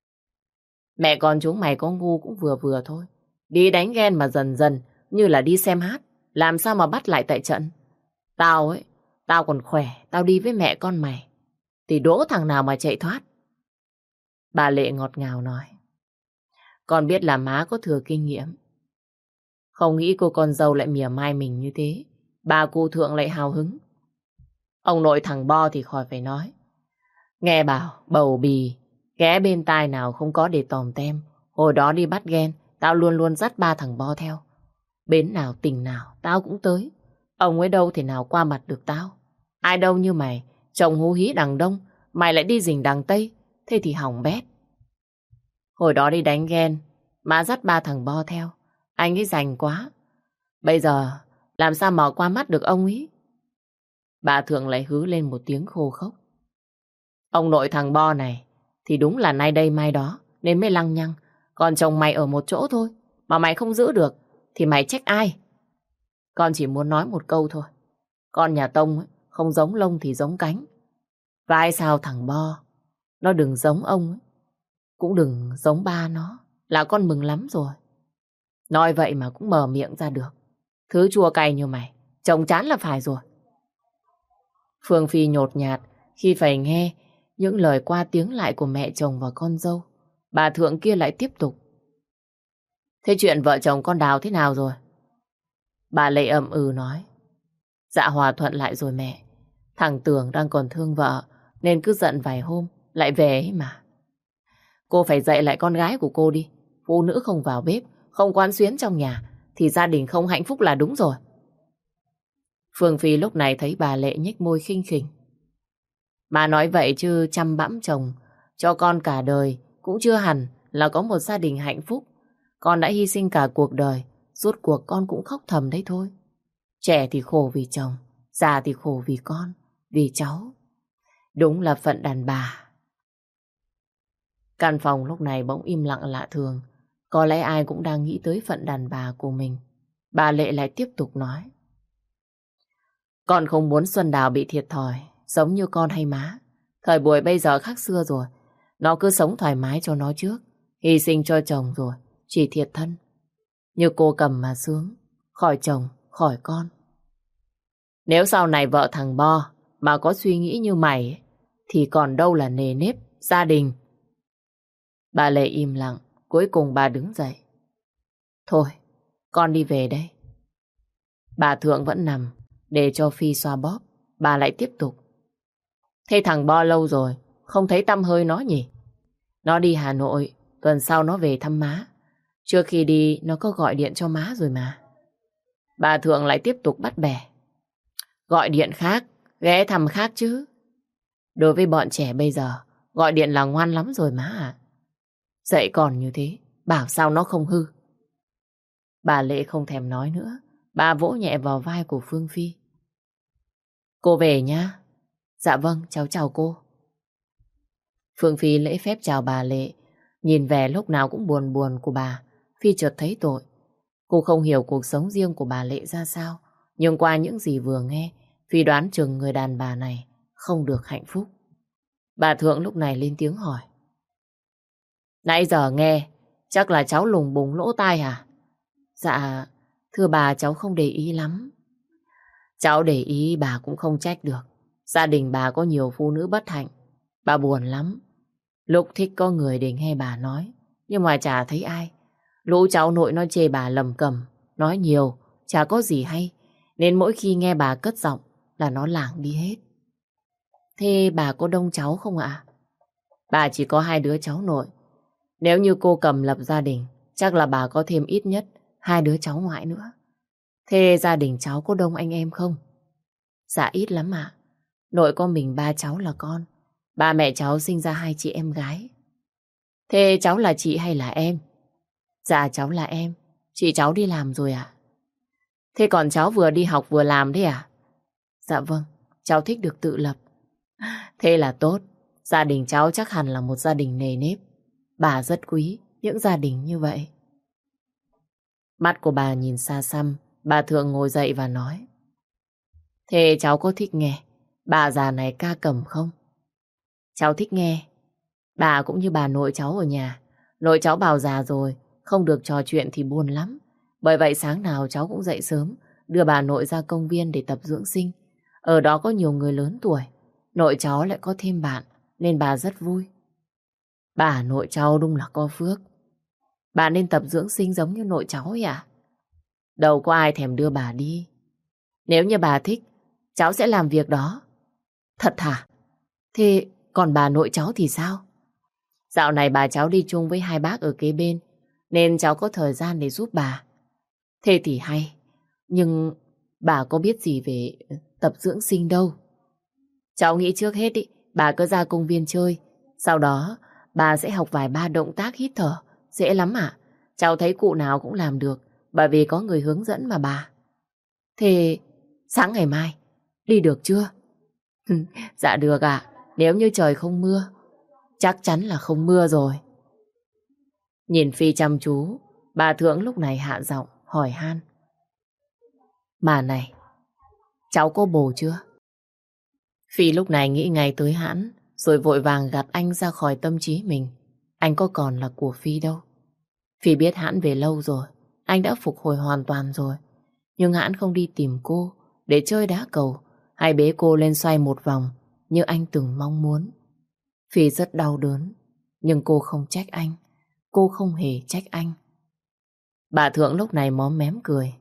Mẹ con chúng mày có ngu cũng vừa vừa thôi. Đi đánh ghen mà dần dần như là đi xem hát, làm sao mà bắt lại tại trận. Tao còn khỏe, tao đi với mẹ con mày thì đỗ thằng nào mà chạy thoát. Bà Lệ ngọt ngào nói. Con biết là má có thừa kinh nghiệm. Không nghĩ cô con dâu lại mỉa mai mình như thế. Bà cụ thượng lại hào hứng. Ông nội thằng Bo thì khỏi phải nói. Nghe bảo bầu bì, ghé bên tai nào không có để tòm tem. Hồi đó đi bắt ghen, tao luôn luôn dắt ba thằng Bo theo. Bến nào tỉnh nào tao cũng tới. Ông ấy đâu thể nào qua mặt được tao. Ai đâu như mày, chồng hú hí đằng đông, mày lại đi rình đằng tây, thế thì hỏng bét. Hồi đó đi đánh ghen, má dắt ba thằng Bo theo, anh ấy rành quá. Bây giờ làm sao mà qua mắt được ông ấy? Bà Thượng lại hứ lên một tiếng khô khốc. Ông nội thằng Bo này thì đúng là nay đây mai đó nên mới lăng nhăng. Còn chồng mày ở một chỗ thôi mà mày không giữ được thì mày trách ai? Con chỉ muốn nói một câu thôi. Con nhà Tông ấy, không giống lông thì giống cánh. Vai sao thằng Bo nó đừng giống ông ấy, cũng đừng giống ba nó, là con mừng lắm rồi. Nói vậy mà cũng mở miệng ra được. Thứ chua cay như mày chồng chán là phải rồi. Phương Phi nhột nhạt khi phải nghe những lời qua tiếng lại của mẹ chồng và con dâu. Bà Thượng kia lại tiếp tục. Thế chuyện vợ chồng con Đào thế nào rồi? Bà Lệ ậm ừ nói. Dạ hòa thuận lại rồi mẹ. Thằng Tường đang còn thương vợ nên cứ giận vài hôm lại về ấy mà. Cô phải dạy lại con gái của cô đi. Phụ nữ không vào bếp, không quán xuyến trong nhà thì gia đình không hạnh phúc là đúng rồi. Phương Phi lúc này thấy bà Lệ nhếch môi khinh khỉnh. Bà nói vậy chứ chăm bẵm chồng cho con cả đời cũng chưa hẳn là có một gia đình hạnh phúc. Con đã hy sinh cả cuộc đời, rốt cuộc con cũng khóc thầm đấy thôi. Trẻ thì khổ vì chồng, già thì khổ vì con, vì cháu. Đúng là phận đàn bà. Căn phòng lúc này bỗng im lặng lạ thường. Có lẽ ai cũng đang nghĩ tới phận đàn bà của mình. Bà Lệ lại tiếp tục nói. Con không muốn Xuân Đào bị thiệt thòi, giống như con hay má. Thời buổi bây giờ khác xưa rồi. Nó cứ sống thoải mái cho nó trước. Hy sinh cho chồng rồi, chỉ thiệt thân. Như cô Cầm mà sướng, khỏi chồng, khỏi con. Nếu sau này vợ thằng Bo mà có suy nghĩ như mày ấy, thì còn đâu là nề nếp, gia đình. Bà Lệ im lặng, cuối cùng bà đứng dậy. Thôi, con đi về đây. Bà Thượng vẫn nằm, để cho Phi xoa bóp. Bà lại tiếp tục. Thế thằng Bo lâu rồi, không thấy tăm hơi nó nhỉ? Nó đi Hà Nội, tuần sau nó về thăm má. Trước khi đi, nó có gọi điện cho má rồi mà. Bà Thượng lại tiếp tục bắt bẻ. Gọi điện khác, ghé thăm khác chứ. Đối với bọn trẻ bây giờ, gọi điện là ngoan lắm rồi má ạ. Dạy còn như thế, bảo sao nó không hư. Bà Lệ không thèm nói nữa. Bà vỗ nhẹ vào vai của Phương Phi. Cô về nhá. Dạ vâng, cháu chào cô. Phương Phi lễ phép chào bà Lệ. Nhìn vẻ lúc nào cũng buồn buồn của bà, Phi chợt thấy tội. Cô không hiểu cuộc sống riêng của bà Lệ ra sao, nhưng qua những gì vừa nghe, Phi đoán chừng người đàn bà này không được hạnh phúc. Bà Thượng lúc này lên tiếng hỏi. Nãy giờ nghe, chắc là cháu lùng bùng lỗ tai hả? Dạ, thưa bà, cháu không để ý lắm. Cháu để ý bà cũng không trách được. Gia đình bà có nhiều phụ nữ bất hạnh. Bà buồn lắm. Lúc thích có người để nghe bà nói, nhưng mà chả thấy ai. Lũ cháu nội nó chê bà lầm cầm, nói nhiều, chả có gì hay. Nên mỗi khi nghe bà cất giọng là nó lảng đi hết. Thế bà có đông cháu không ạ? Bà chỉ có 2 đứa cháu nội. Nếu như cô Cầm lập gia đình, chắc là bà có thêm ít nhất 2 đứa cháu ngoại nữa. Thế gia đình cháu có đông anh em không? Dạ ít lắm ạ. Nội có mình 3 cháu là con. Ba mẹ cháu sinh ra 2 chị em gái. Thế cháu là chị hay là em? Dạ cháu là em. Chị cháu đi làm rồi ạ. Thế còn cháu vừa đi học vừa làm đấy à? Dạ vâng, cháu thích được tự lập. Thế là tốt. Gia đình cháu chắc hẳn là một gia đình nề nếp. Bà rất quý những gia đình như vậy. Mắt của bà nhìn xa xăm. Bà Thượng ngồi dậy và nói. Thế cháu có thích nghe bà già này ca cầm không? Cháu thích nghe. Bà cũng như bà nội cháu ở nhà. Nội cháu bảo già rồi, không được trò chuyện thì buồn lắm. Bởi vậy sáng nào cháu cũng dậy sớm, đưa bà nội ra công viên để tập dưỡng sinh. Ở đó có nhiều người lớn tuổi. Nội cháu lại có thêm bạn, nên bà rất vui. Bà nội cháu đúng là có phước. Bà nên tập dưỡng sinh giống như nội cháu ấy à? Đâu có ai thèm đưa bà đi. Nếu như bà thích, cháu sẽ làm việc đó. Thật hả? Thế còn bà nội cháu thì sao? Dạo này bà cháu đi chung với 2 bác ở kế bên, nên cháu có thời gian để giúp bà. Thế thì hay. Nhưng bà có biết gì về tập dưỡng sinh đâu. Cháu nghĩ trước hết ý, bà cứ ra công viên chơi. Sau đó bà sẽ học vài 3 động tác hít thở. Dễ lắm ạ. Cháu thấy cụ nào cũng làm được, bởi vì có người hướng dẫn mà bà. Thế sáng ngày mai đi được chưa? Dạ được ạ. Nếu như trời không mưa. Chắc chắn là không mưa rồi. Nhìn Phi chăm chú, bà Thượng lúc này hạ giọng hỏi han. Bà này, cháu có bồ chưa? Phi lúc này nghĩ ngay tới Hãn, rồi vội vàng gạt anh ra khỏi tâm trí mình. Anh có còn là của Phi đâu. Phi biết Hãn về lâu rồi, anh đã phục hồi hoàn toàn rồi. Nhưng Hãn không đi tìm cô để chơi đá cầu hay bế cô lên xoay một vòng như anh từng mong muốn. Phi rất đau đớn, nhưng cô không trách anh. Cô không hề trách anh. Bà Thượng lúc này móm mém cười.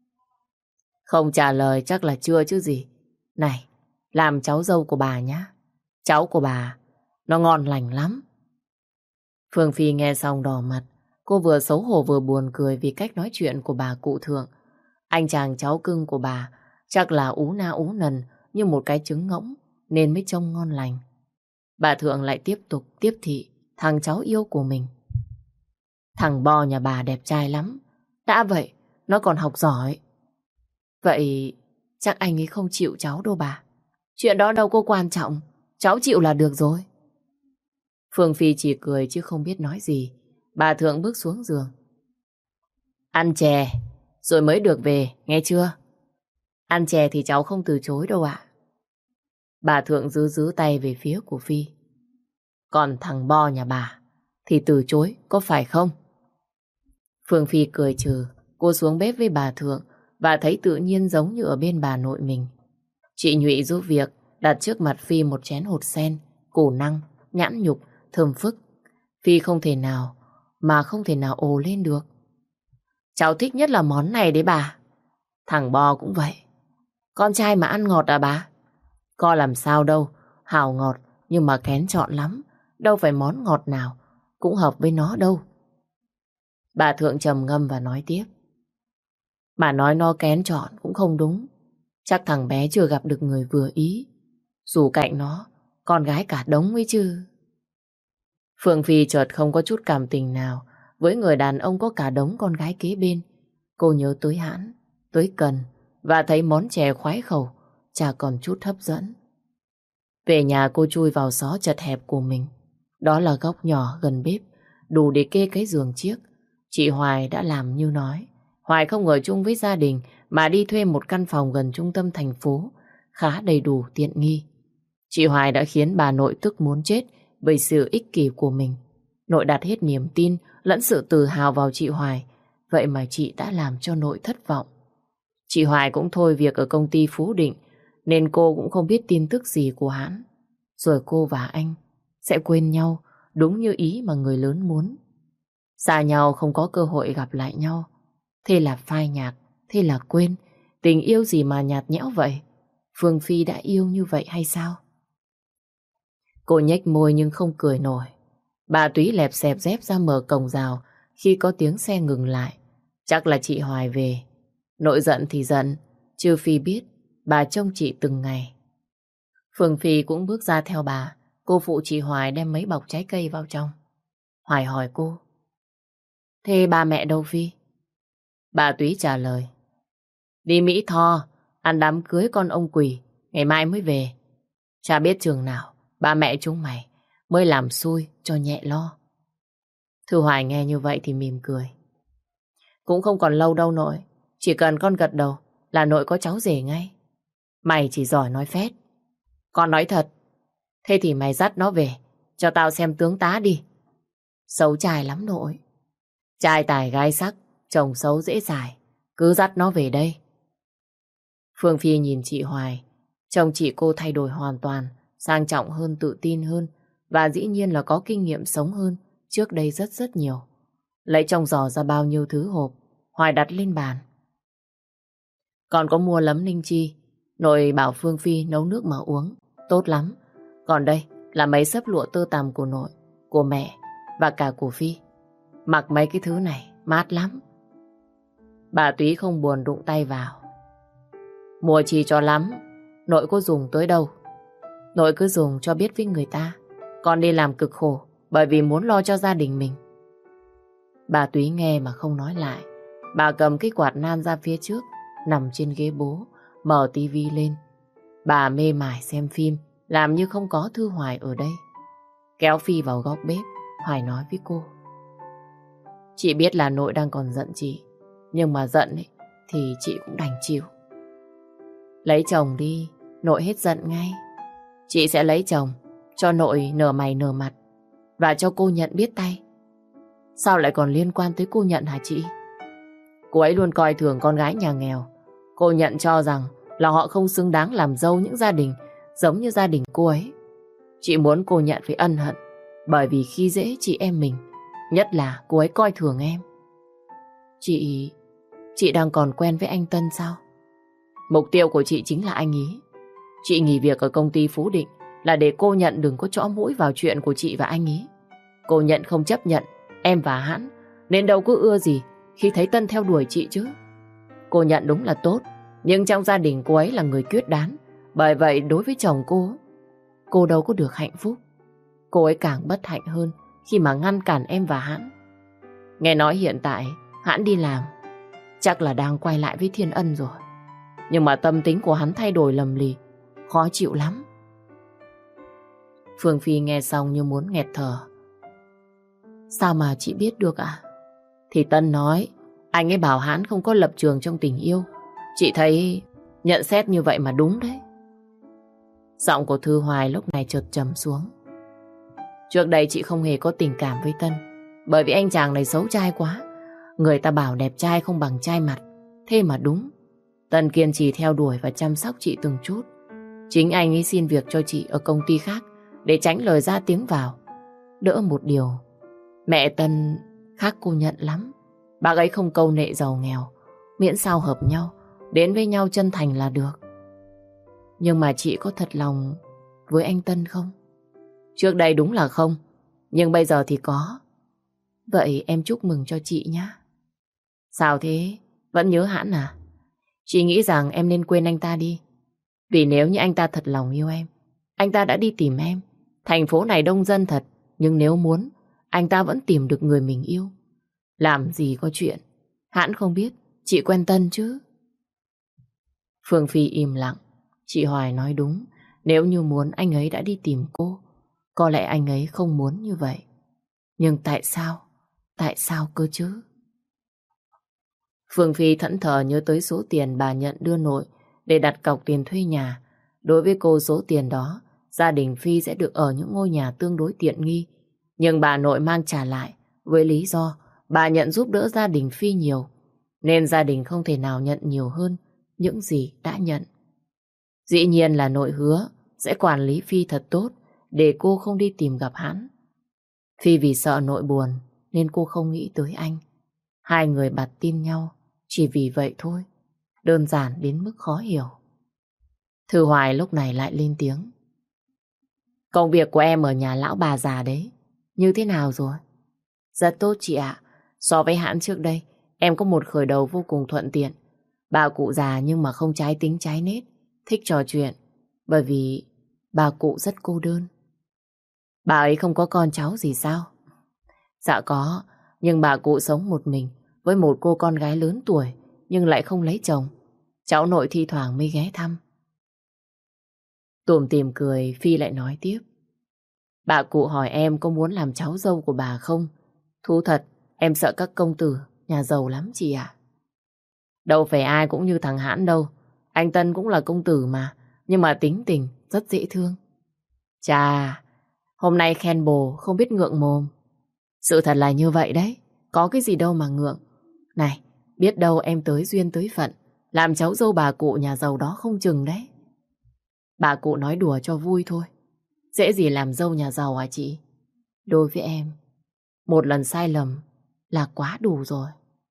Không trả lời chắc là chưa chứ gì. Này, làm cháu dâu của bà nhá. Cháu của bà, nó ngon lành lắm. Phương Phi nghe xong đỏ mặt. Cô vừa xấu hổ vừa buồn cười vì cách nói chuyện của bà cụ Thượng. Anh chàng cháu cưng của bà chắc là ú na ú nần như một cái trứng ngỗng nên mới trông ngon lành. Bà Thượng lại tiếp tục tiếp thị thằng cháu yêu của mình. Thằng Bo nhà bà đẹp trai lắm. Đã vậy, nó còn học giỏi. Vậy chắc anh ấy không chịu cháu đâu bà. Chuyện đó đâu có quan trọng. Cháu chịu là được rồi. Phương Phi chỉ cười chứ không biết nói gì. Bà Thượng bước xuống giường. Ăn chè, rồi mới được về, nghe chưa? Ăn chè thì cháu không từ chối đâu ạ. Bà Thượng giữ tay về phía của Phi. Còn thằng Bo nhà bà thì từ chối, có phải không? Phương Phi cười trừ, cô xuống bếp với bà Thượng và thấy tự nhiên giống như ở bên bà nội mình. Chị Nhụy giúp việc, đặt trước mặt Phi một chén hột sen, củ năng, nhãn nhục, thơm phức. Phi không thể nào ồ lên được. Cháu thích nhất là món này đấy bà. Thằng Bo cũng vậy. Con trai mà ăn ngọt à bà? Co làm sao đâu, Hào ngọt nhưng mà kén chọn lắm. Đâu phải món ngọt nào cũng hợp với nó đâu. Bà Thượng trầm ngâm và nói tiếp. Bà nói nó kén chọn cũng không đúng. Chắc thằng bé chưa gặp được người vừa ý. Dù cạnh nó, con gái cả đống ấy chứ. Phương Phi chợt không có chút cảm tình nào với người đàn ông có cả đống con gái kế bên. Cô nhớ tới Hãn, tới Cần và thấy món chè khoái khẩu chả còn chút hấp dẫn. Về nhà cô chui vào xó chật hẹp của mình. Đó là góc nhỏ gần bếp, đủ để kê cái giường chiếc. Chị Hoài đã làm như nói. Hoài không ở chung với gia đình mà đi thuê một căn phòng gần trung tâm thành phố, khá đầy đủ tiện nghi. Chị Hoài đã khiến bà nội tức muốn chết bởi sự ích kỷ của mình. Nội đặt hết niềm tin lẫn sự tự hào vào chị Hoài, vậy mà chị đã làm cho nội thất vọng. Chị Hoài cũng thôi việc ở công ty Phú Định, nên cô cũng không biết tin tức gì của Hãn. Rồi cô và anh sẽ quên nhau đúng như ý mà người lớn muốn. Xa nhau không có cơ hội gặp lại nhau. Thế là phai nhạt, thế là quên. Tình yêu gì mà nhạt nhẽo vậy? Phương Phi đã yêu như vậy hay sao? Cô nhếch môi nhưng không cười nổi. Bà Túy lẹp xẹp dép ra mở cổng rào khi có tiếng xe ngừng lại. Chắc là chị Hoài về. Nội giận thì giận, chứ Phi biết bà trông chị từng ngày. Phương Phi cũng bước ra theo bà. Cô phụ chị Hoài đem mấy bọc trái cây vào trong. Hoài hỏi cô. Thế ba mẹ đâu Phi? Bà Túy trả lời. Đi Mỹ Tho, ăn đám cưới con ông Quỳ, ngày mai mới về. Chả biết trường nào, ba mẹ chúng mày mới làm xui cho nhẹ lo. Thư Hoài nghe như vậy thì mỉm cười. Cũng không còn lâu đâu nội, chỉ cần con gật đầu là nội có cháu rể ngay. Mày chỉ giỏi nói phét. Con nói thật. Thế thì mày dắt nó về, cho tao xem tướng tá đi. Xấu trai lắm nội. Trai tài gái sắc, chồng xấu dễ dải. Cứ dắt nó về đây. Phương Phi nhìn chị Hoài. Chồng chị cô thay đổi hoàn toàn, sang trọng hơn, tự tin hơn và dĩ nhiên là có kinh nghiệm sống hơn trước đây rất rất nhiều. Lấy trong giỏ ra bao nhiêu thứ hộp, Hoài đặt lên bàn. Còn có mua lấm linh chi, nội bảo Phương Phi nấu nước mà uống, tốt lắm. Còn đây là mấy xấp lụa tơ tằm của nội, của mẹ và cả của Phi. Mặc mấy cái thứ này mát lắm. Bà Túy không buồn đụng tay vào. Mua chi cho lắm, nội có dùng tới đâu. Nội cứ dùng cho biết với người ta. Con đi làm cực khổ bởi vì muốn lo cho gia đình mình. Bà Túy nghe mà không nói lại. Bà cầm cái quạt nan ra phía trước, nằm trên ghế bố, mở tivi lên. Bà mê mải xem phim, làm như không có Thư Hoài ở đây. Kéo Phi vào góc bếp, Hoài nói với cô. Chị biết là nội đang còn giận chị, nhưng mà giận ấy, thì chị cũng đành chịu. Lấy chồng đi, nội hết giận ngay. Chị sẽ lấy chồng, cho nội nở mày nở mặt, và cho cô Nhận biết tay. Sao lại còn liên quan tới cô Nhận hả chị? Cô ấy luôn coi thường con gái nhà nghèo. Cô Nhận cho rằng là họ không xứng đáng làm dâu những gia đình giống như gia đình cô ấy. Chị muốn cô Nhận phải ân hận, bởi vì khi dễ chị em mình, nhất là cô ấy coi thường em. Chị đang còn quen với anh Tân sao? Mục tiêu của chị chính là anh ý. Chị nghỉ việc ở công ty Phú Định là để cô Nhận đừng có chõ mũi vào chuyện của chị và anh ý. Cô Nhận không chấp nhận em và Hãn, nên đâu có ưa gì khi thấy Tân theo đuổi chị chứ. Cô Nhận đúng là tốt, nhưng trong gia đình cô ấy là người quyết đoán. Bởi vậy đối với chồng cô đâu có được hạnh phúc. Cô ấy càng bất hạnh hơn khi mà ngăn cản em và Hãn. Nghe nói hiện tại Hãn đi làm, chắc là đang quay lại với Thiên Ân rồi. Nhưng mà tâm tính của hắn thay đổi lầm lì, khó chịu lắm. Phương Phi nghe xong như muốn nghẹt thở. Sao mà chị biết được ạ? Thì Tân nói Anh ấy bảo Hãn không có lập trường trong tình yêu. Chị thấy nhận xét như vậy mà đúng đấy. Giọng của Thư Hoài lúc này chợt trầm xuống. Trước đây chị không hề có tình cảm với Tân, bởi vì anh chàng này xấu trai quá. Người ta bảo đẹp trai không bằng trai mặt. Thế mà đúng, Tân kiên trì theo đuổi và chăm sóc chị từng chút. Chính anh ấy xin việc cho chị ở công ty khác để tránh lời ra tiếng vào. Đỡ một điều, mẹ Tân khác cô nhận lắm. Bác ấy không câu nệ giàu nghèo, miễn sao hợp nhau, đến với nhau chân thành là được. Nhưng mà chị có thật lòng với anh Tân không? Trước đây đúng là không, nhưng bây giờ thì có. Vậy em chúc mừng cho chị nhé. Sao thế? Vẫn nhớ Hãn à? Chị nghĩ rằng em nên quên anh ta đi. Vì nếu như anh ta thật lòng yêu em, anh ta đã đi tìm em. Thành phố này đông dân thật, nhưng nếu muốn, anh ta vẫn tìm được người mình yêu. Làm gì có chuyện Hãn không biết chị quen Tân chứ. Phương Phi im lặng. Chị Hoài nói đúng. Nếu như muốn, anh ấy đã đi tìm cô. Có lẽ anh ấy không muốn như vậy. Nhưng tại sao? Tại sao cơ chứ? Phương Phi thẫn thờ nhớ tới số tiền bà nhận đưa nội để đặt cọc tiền thuê nhà. Đối với cô, số tiền đó gia đình Phi sẽ được ở những ngôi nhà tương đối tiện nghi. Nhưng bà nội mang trả lại với lý do bà nhận giúp đỡ gia đình Phi nhiều, nên gia đình không thể nào nhận nhiều hơn những gì đã nhận. Dĩ nhiên là nội hứa sẽ quản lý Phi thật tốt để cô không đi tìm gặp Hãn. Phi vì sợ nội buồn nên cô không nghĩ tới anh. Hai người bặt tin nhau chỉ vì vậy thôi. Đơn giản đến mức khó hiểu. Thư Hoài lúc này lại lên tiếng. Công việc của em ở nhà lão bà già đấy, như thế nào rồi? Rất tốt chị ạ. So với Hãn trước đây, em có một khởi đầu vô cùng thuận tiện. Bà cụ già nhưng mà không trái tính trái nết, thích trò chuyện. Bởi vì bà cụ rất cô đơn. Bà ấy không có con cháu gì sao? Dạ có, nhưng bà cụ sống một mình với một cô con gái lớn tuổi nhưng lại không lấy chồng. Cháu nội thi thoảng mới ghé thăm. Tủm tỉm cười, Phi lại nói tiếp. Bà cụ hỏi em có muốn làm cháu dâu của bà không? Thú thật, em sợ các công tử nhà giàu lắm chị ạ. Đâu phải ai cũng như thằng Hãn đâu. Anh Tân cũng là công tử mà, nhưng mà tính tình rất dễ thương. Chà, hôm nay khen bồ không biết ngượng mồm. Sự thật là như vậy đấy, có cái gì đâu mà ngượng. Này, biết đâu em tới duyên tới phận, làm cháu dâu bà cụ nhà giàu đó không chừng đấy. Bà cụ nói đùa cho vui thôi. Dễ gì làm dâu nhà giàu hả chị? Đối với em, một lần sai lầm là quá đủ rồi.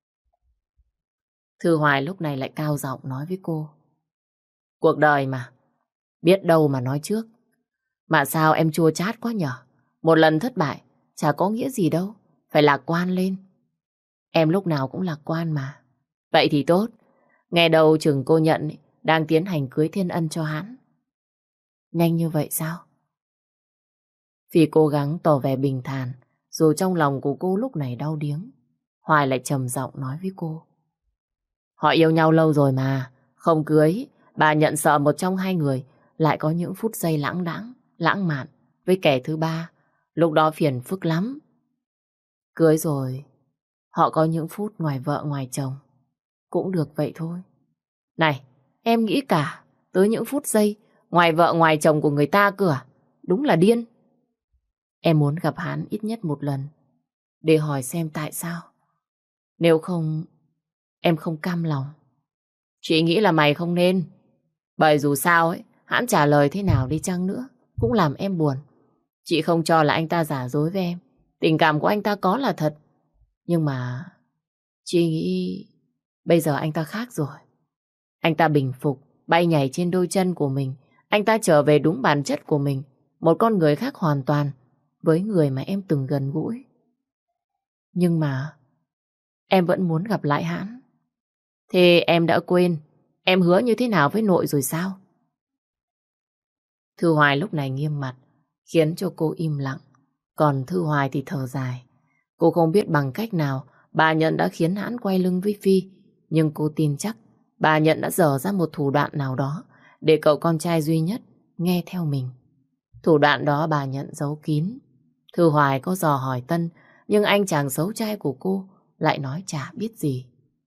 Thư Hoài lúc này lại cao giọng nói với cô. Cuộc đời mà, biết đâu mà nói trước. Mà sao em chua chát quá nhở? Một lần thất bại, chả có nghĩa gì đâu. Phải lạc quan lên. Em lúc nào cũng lạc quan mà. Vậy thì tốt. Nghe đầu chừng cô nhận đang tiến hành cưới Thiên Ân cho hắn. Nhanh như vậy sao? Phi cố gắng tỏ vẻ bình thản, dù trong lòng của cô lúc này đau điếng. Hoài lại trầm giọng nói với cô. Họ yêu nhau lâu rồi mà, không cưới, bà nhận sợ một trong hai người lại có những phút giây lãng đãng, lãng mạn với kẻ thứ ba. Lúc đó phiền phức lắm. Cưới rồi, họ có những phút ngoài vợ ngoài chồng. Cũng được vậy thôi. Này, em nghĩ cả tới những phút giây ngoài vợ ngoài chồng của người ta cơ à? Đúng là điên. Em muốn gặp hắn ít nhất một lần để hỏi xem tại sao. Nếu không, em không cam lòng. Chị nghĩ là mày không nên. Bởi dù sao ấy, hắn trả lời thế nào đi chăng nữa cũng làm em buồn. Chị không cho là anh ta giả dối với em. Tình cảm của anh ta có là thật. Nhưng mà chị nghĩ bây giờ anh ta khác rồi. Anh ta bình phục, bay nhảy trên đôi chân của mình. Anh ta trở về đúng bản chất của mình. Một con người khác hoàn toàn với người mà em từng gần gũi. Nhưng mà em vẫn muốn gặp lại hắn. Thế em đã quên em hứa như thế nào với nội rồi sao? Thư Hoài lúc này nghiêm mặt, khiến cho cô im lặng. Còn Thư Hoài thì thở dài. Cô không biết bằng cách nào bà Nhận đã khiến hắn quay lưng với Phi. Nhưng cô tin chắc bà Nhận đã dở ra một thủ đoạn nào đó để cậu con trai duy nhất nghe theo mình. Thủ đoạn đó bà Nhận giấu kín. Thư Hoài có dò hỏi Tân, nhưng anh chàng xấu trai của cô lại nói chả biết gì.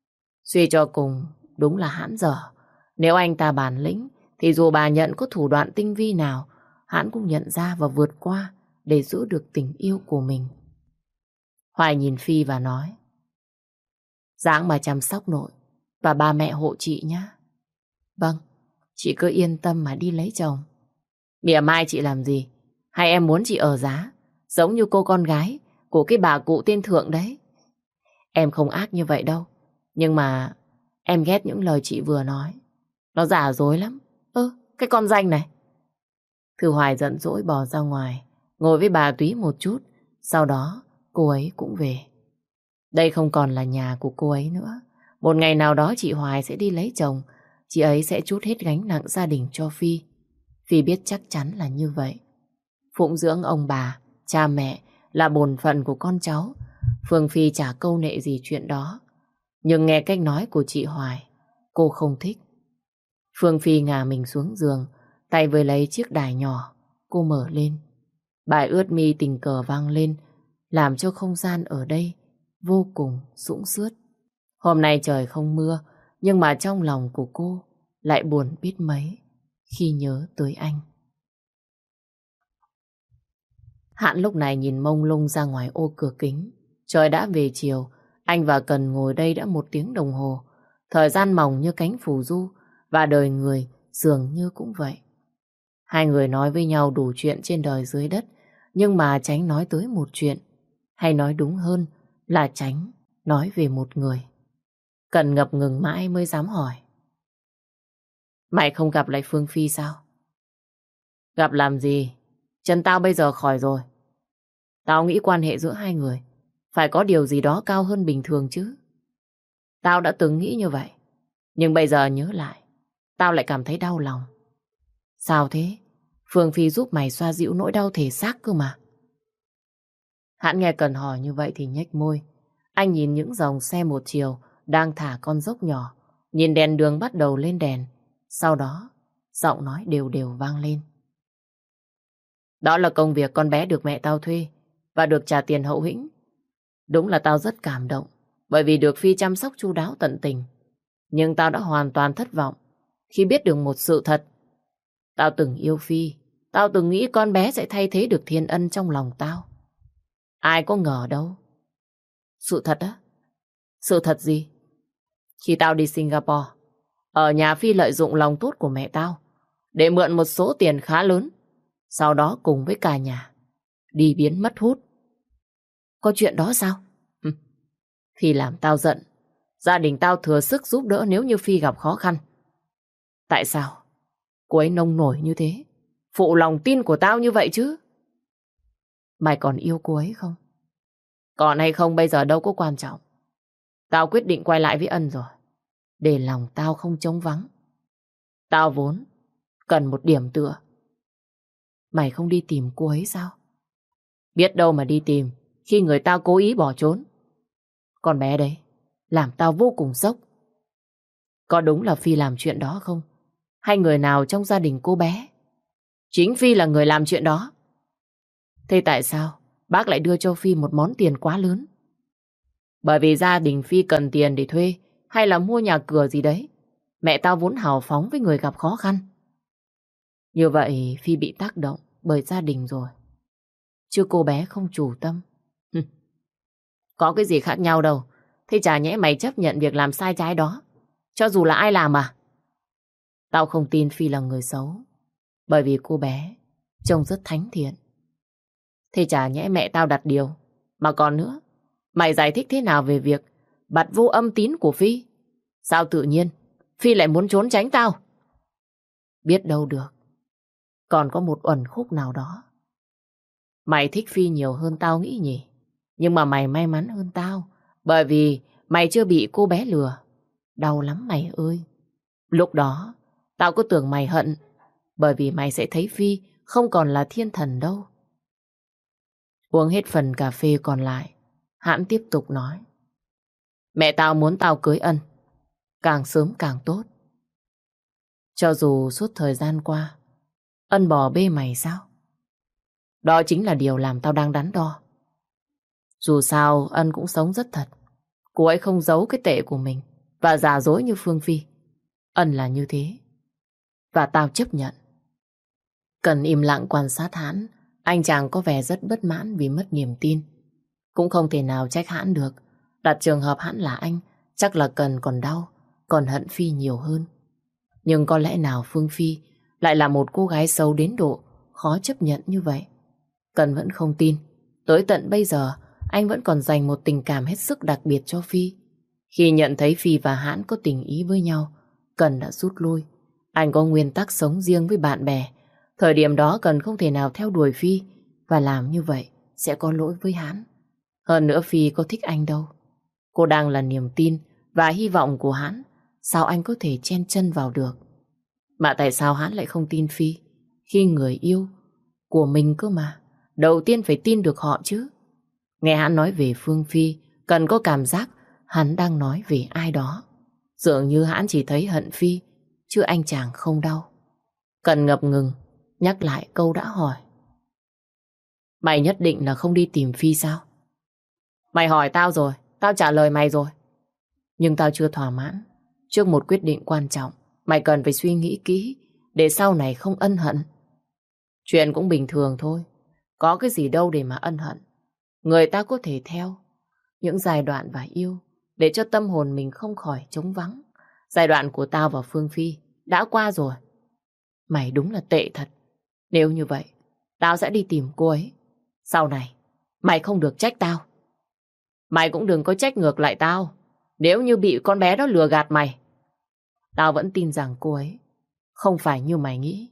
Suy cho cùng, đúng là hãn dở. Nếu anh ta bản lĩnh, thì dù bà nhận có thủ đoạn tinh vi nào, hắn cũng nhận ra và vượt qua để giữ được tình yêu của mình. Hoài nhìn Phi và nói, Giáng mà chăm sóc nội và ba mẹ hộ chị nhé. Vâng, chị cứ yên tâm mà đi lấy chồng. Mỉa mai chị làm gì? Hay em muốn chị ở giá, giống như cô con gái của cái bà cụ tên Thượng đấy? Em không ác như vậy đâu. Nhưng mà em ghét những lời chị vừa nói. Nó giả dối lắm. Cái con danh này. Thư Hoài giận dỗi bỏ ra ngoài, ngồi với bà Túy một chút. Sau đó cô ấy cũng về. Đây không còn là nhà của cô ấy nữa. Một ngày nào đó chị Hoài sẽ đi lấy chồng. Chị ấy sẽ trút hết gánh nặng gia đình cho Phi. Phi biết chắc chắn là như vậy. Phụng dưỡng ông bà, cha mẹ là bổn phận của con cháu. Phương Phi chả câu nệ gì chuyện đó. Nhưng nghe cách nói của chị Hoài, cô không thích. Phương Phi ngả mình xuống giường, tay với lấy chiếc đài nhỏ. Cô mở lên. Bài ướt mi tình cờ vang lên, làm cho không gian ở đây vô cùng sũng sướt. Hôm nay trời không mưa, nhưng mà trong lòng của cô lại buồn biết mấy khi nhớ tới anh. Hãn lúc này nhìn mông lung ra ngoài ô cửa kính. Trời đã về chiều, anh và Cần ngồi đây đã 1 tiếng đồng hồ. Thời gian mỏng như cánh phù du, và đời người dường như cũng vậy. Hai người nói với nhau đủ chuyện trên đời dưới đất, nhưng mà tránh nói tới một chuyện, hay nói đúng hơn là tránh nói về một người. Cần ngập ngừng mãi mới dám hỏi. Mày không gặp lại Phương Phi sao? Gặp làm gì? Chân tao bây giờ khỏi rồi. Tao nghĩ quan hệ giữa hai người phải có điều gì đó cao hơn bình thường chứ. Tao đã từng nghĩ như vậy, nhưng bây giờ nhớ lại, tao lại cảm thấy đau lòng. Sao thế? Phương Phi giúp mày xoa dịu nỗi đau thể xác cơ mà. Hãn nghe Cần hỏi như vậy thì nhếch môi. Anh nhìn những dòng xe một chiều đang thả con dốc nhỏ, nhìn đèn đường bắt đầu lên đèn. Sau đó, giọng nói đều đều vang lên. Đó là công việc con bé được mẹ tao thuê và được trả tiền hậu hĩnh. Đúng là tao rất cảm động bởi vì được Phi chăm sóc chu đáo tận tình. Nhưng tao đã hoàn toàn thất vọng khi biết được một sự thật. Tao từng yêu Phi, tao từng nghĩ con bé sẽ thay thế được Thiên Ân trong lòng tao. Ai có ngờ đâu. Sự thật á? Sự thật gì? Khi tao đi Singapore, ở nhà Phi lợi dụng lòng tốt của mẹ tao để mượn một số tiền khá lớn, sau đó cùng với cả nhà đi biến mất hút. Có chuyện đó sao? Phi làm tao giận. Gia đình tao thừa sức giúp đỡ nếu như Phi gặp khó khăn. Tại sao cô ấy nông nổi như thế, phụ lòng tin của tao như vậy chứ? Mày còn yêu cô ấy không? Còn hay không bây giờ đâu có quan trọng. Tao quyết định quay lại với Ân rồi, để lòng tao không trống vắng. Tao vốn cần một điểm tựa. Mày không đi tìm cô ấy sao? Biết đâu mà đi tìm khi người tao cố ý bỏ trốn. Con bé đấy làm tao vô cùng sốc. Có đúng là Phi làm chuyện đó không? Hay người nào trong gia đình cô bé? Chính Phi là người làm chuyện đó. Thế tại sao bác lại đưa cho Phi một món tiền quá lớn? Bởi vì gia đình Phi cần tiền để thuê hay là mua nhà cửa gì đấy. Mẹ tao vốn hào phóng với người gặp khó khăn. Như vậy Phi bị tác động bởi gia đình rồi, chứ cô bé không chủ tâm. Có cái gì khác nhau đâu. Thế chả nhẽ mày chấp nhận việc làm sai trái đó, cho dù là ai làm à? Tao không tin Phi là người xấu, bởi vì cô bé trông rất thánh thiện. Thế chả nhẽ mẹ tao đặt điều. Mà còn nữa, mày giải thích thế nào về việc bặt vô âm tín của Phi? Sao tự nhiên Phi lại muốn trốn tránh tao? Biết đâu được, còn có một uẩn khúc nào đó. Mày thích Phi nhiều hơn tao nghĩ nhỉ? Nhưng mà mày may mắn hơn tao, bởi vì mày chưa bị cô bé lừa. Đau lắm mày ơi. Lúc đó tao cứ tưởng mày hận, bởi vì mày sẽ thấy Phi không còn là thiên thần đâu. Uống hết phần cà phê còn lại, Hãn tiếp tục nói. Mẹ tao muốn tao cưới Ân, càng sớm càng tốt. Cho dù suốt thời gian qua Ân bỏ bê mày sao? Đó chính là điều làm tao đang đắn đo. Dù sao Ân cũng sống rất thật. Cô ấy không giấu cái tệ của mình. và giả dối như Phương Phi. Ân là như thế. Và tao chấp nhận. Cần im lặng quan sát hắn. Anh chàng có vẻ rất bất mãn vì mất niềm tin. Cũng không thể nào trách hắn được. Đặt trường hợp hắn là anh, chắc là Cần còn đau, còn hận Phi nhiều hơn. Nhưng có lẽ nào Phương Phi lại là một cô gái xấu đến độ khó chấp nhận như vậy? Cần vẫn không tin. Tới tận bây giờ, anh vẫn còn dành một tình cảm hết sức đặc biệt cho Phi. Khi nhận thấy Phi và hắn có tình ý với nhau, Cần đã rút lui. Anh có nguyên tắc sống riêng với bạn bè. Thời điểm đó Cần không thể nào theo đuổi Phi, và làm như vậy sẽ có lỗi với hắn. Hơn nữa Phi có thích anh đâu. Cô đang là niềm tin và hy vọng của hắn. Sao anh có thể chen chân vào được? Mà tại sao hắn lại không tin Phi? Khi người yêu của mình cơ mà. Đầu tiên phải tin được họ chứ. Nghe hắn nói về Phương Phi, Cần có cảm giác hắn đang nói về ai đó. Dường như hắn chỉ thấy hận Phi, chứ anh chàng không đau. Cần ngập ngừng, nhắc lại câu đã hỏi. Mày nhất định là không đi tìm Phi sao? Mày hỏi tao rồi, tao trả lời mày rồi. Nhưng tao chưa thỏa mãn. Trước một quyết định quan trọng, mày cần phải suy nghĩ kỹ, để sau này không ân hận. Chuyện cũng bình thường thôi. Có cái gì đâu để mà ân hận. Người ta có thể theo những giai đoạn và yêu, để cho tâm hồn mình không khỏi trống vắng. Giai đoạn của tao và Phương Phi đã qua rồi. Mày đúng là tệ thật. Nếu như vậy, tao sẽ đi tìm cô ấy. Sau này, mày không được trách tao. Mày cũng đừng có trách ngược lại tao. Nếu như bị con bé đó lừa gạt mày, tao vẫn tin rằng cô ấy không phải như mày nghĩ.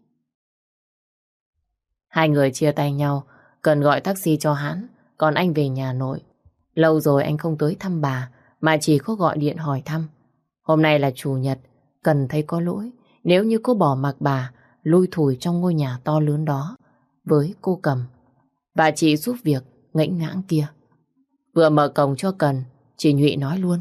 Hai người chia tay nhau. Cần gọi taxi cho hắn, còn anh về nhà nội. Lâu rồi anh không tới thăm bà, mà chỉ có gọi điện hỏi thăm. Hôm nay là chủ nhật, Cần thấy có lỗi nếu như cô bỏ mặc bà lui thủi trong ngôi nhà to lớn đó với cô Cầm và chị giúp việc ngẫnh ngãng kia. Vừa mở cổng cho Cần, chị Nhụy nói luôn.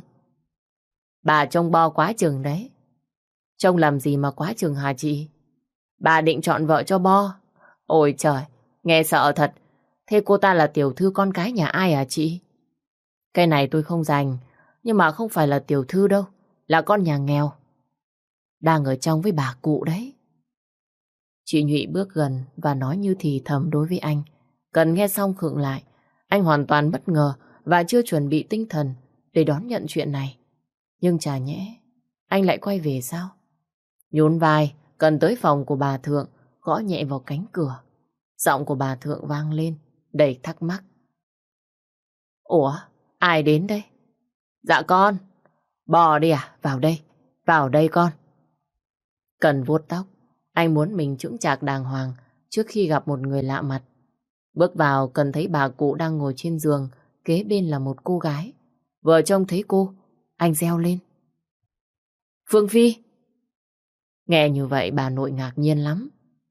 Bà trông bo quá chừng đấy. Trông làm gì mà quá chừng hả chị? Bà định chọn vợ cho bo? Ôi trời, nghe sợ thật. Thế cô ta là tiểu thư con cái nhà ai hả chị? Cái này tôi không rành, nhưng mà không phải là tiểu thư đâu, là con nhà nghèo. Đang ở trong với bà cụ đấy. Chị Nhụy bước gần và nói như thì thầm đối với anh. Cần nghe xong khựng lại. Anh hoàn toàn bất ngờ và chưa chuẩn bị tinh thần để đón nhận chuyện này. Nhưng chả nhẽ anh lại quay về sao? Nhún vai, Cần tới phòng của bà Thượng, gõ nhẹ vào cánh cửa. Giọng của bà Thượng vang lên, đầy thắc mắc. Ủa, ai đến đây? Dạ con. Bò đi à? Vào đây con. Cần vuốt tóc. Anh muốn mình chững chạc đàng hoàng trước khi gặp một người lạ mặt. Bước vào, Cần thấy bà cụ đang ngồi trên giường, kế bên là một cô gái. Vừa trông thấy cô, anh reo lên. Phương Phi! Nghe như vậy bà nội ngạc nhiên lắm.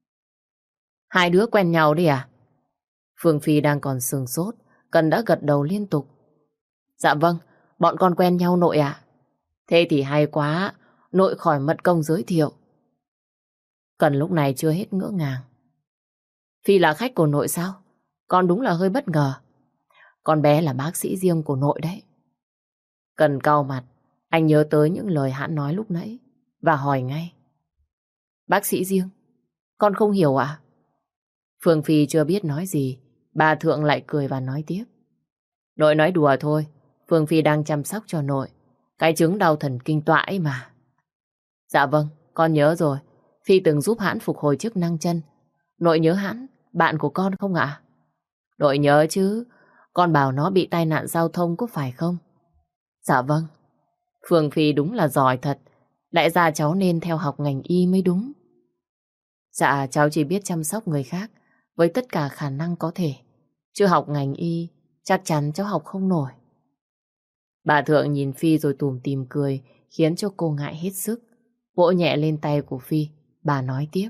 Hai đứa quen nhau đi à? Phương Phi đang còn sừng sốt, Cần đã gật đầu liên tục. Dạ vâng, bọn con quen nhau nội ạ. Thế thì hay quá, nội khỏi mất công giới thiệu. Cần lúc này chưa hết ngỡ ngàng. Phi là khách của nội sao? Con đúng là hơi bất ngờ. Con bé là bác sĩ riêng của nội đấy. Cần cau mặt, anh nhớ tới những lời hắn nói lúc nãy và hỏi ngay. Bác sĩ riêng? Con không hiểu ạ. Phương Phi chưa biết nói gì, bà Thượng lại cười và nói tiếp. Nội nói đùa thôi, Phương Phi đang chăm sóc cho nội. Cái chứng đau thần kinh tọa ấy mà. Dạ vâng, con nhớ rồi. Phi từng giúp hắn phục hồi chức năng chân. Nội nhớ hắn, bạn của con không ạ? Nội nhớ chứ, con bảo nó bị tai nạn giao thông có phải không? Dạ vâng. Phương Phi đúng là giỏi thật. Lẽ ra cháu nên theo học ngành y mới đúng. Dạ, cháu chỉ biết chăm sóc người khác với tất cả khả năng có thể. Chứ học ngành y, chắc chắn cháu học không nổi. Bà Thượng nhìn Phi rồi tủm tỉm cười, khiến cho cô ngại hết sức. Vỗ nhẹ lên tay của Phi, bà nói tiếp.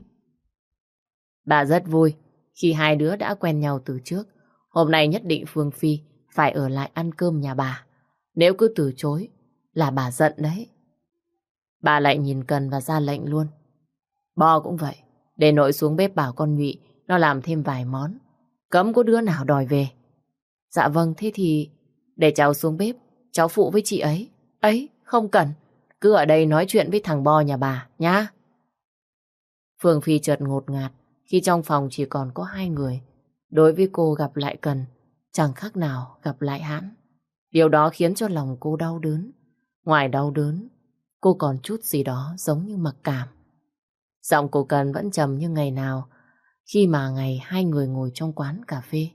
Bà rất vui khi hai đứa đã quen nhau từ trước. Hôm nay nhất định Phương Phi phải ở lại ăn cơm nhà bà. Nếu cứ từ chối là bà giận đấy. Bà lại nhìn Cần và ra lệnh luôn. Bo cũng vậy, để nội xuống bếp bảo con Nhụy nó làm thêm vài món. Cấm có đứa nào đòi về. Dạ vâng, thế thì để cháu xuống bếp, cháu phụ với chị ấy. Ấy, không cần. cứ ở đây nói chuyện với thằng Bo nhà bà nhá. Phương Phi chợt ngột ngạt khi trong phòng chỉ còn có hai người. Đối với cô gặp lại Cần chẳng khác nào gặp lại Hãn. Điều đó khiến cho lòng cô đau đớn. Ngoài đau đớn, cô còn chút gì đó giống như mặc cảm. Giọng của Cần vẫn trầm như ngày nào khi mà ngày hai người ngồi trong quán cà phê.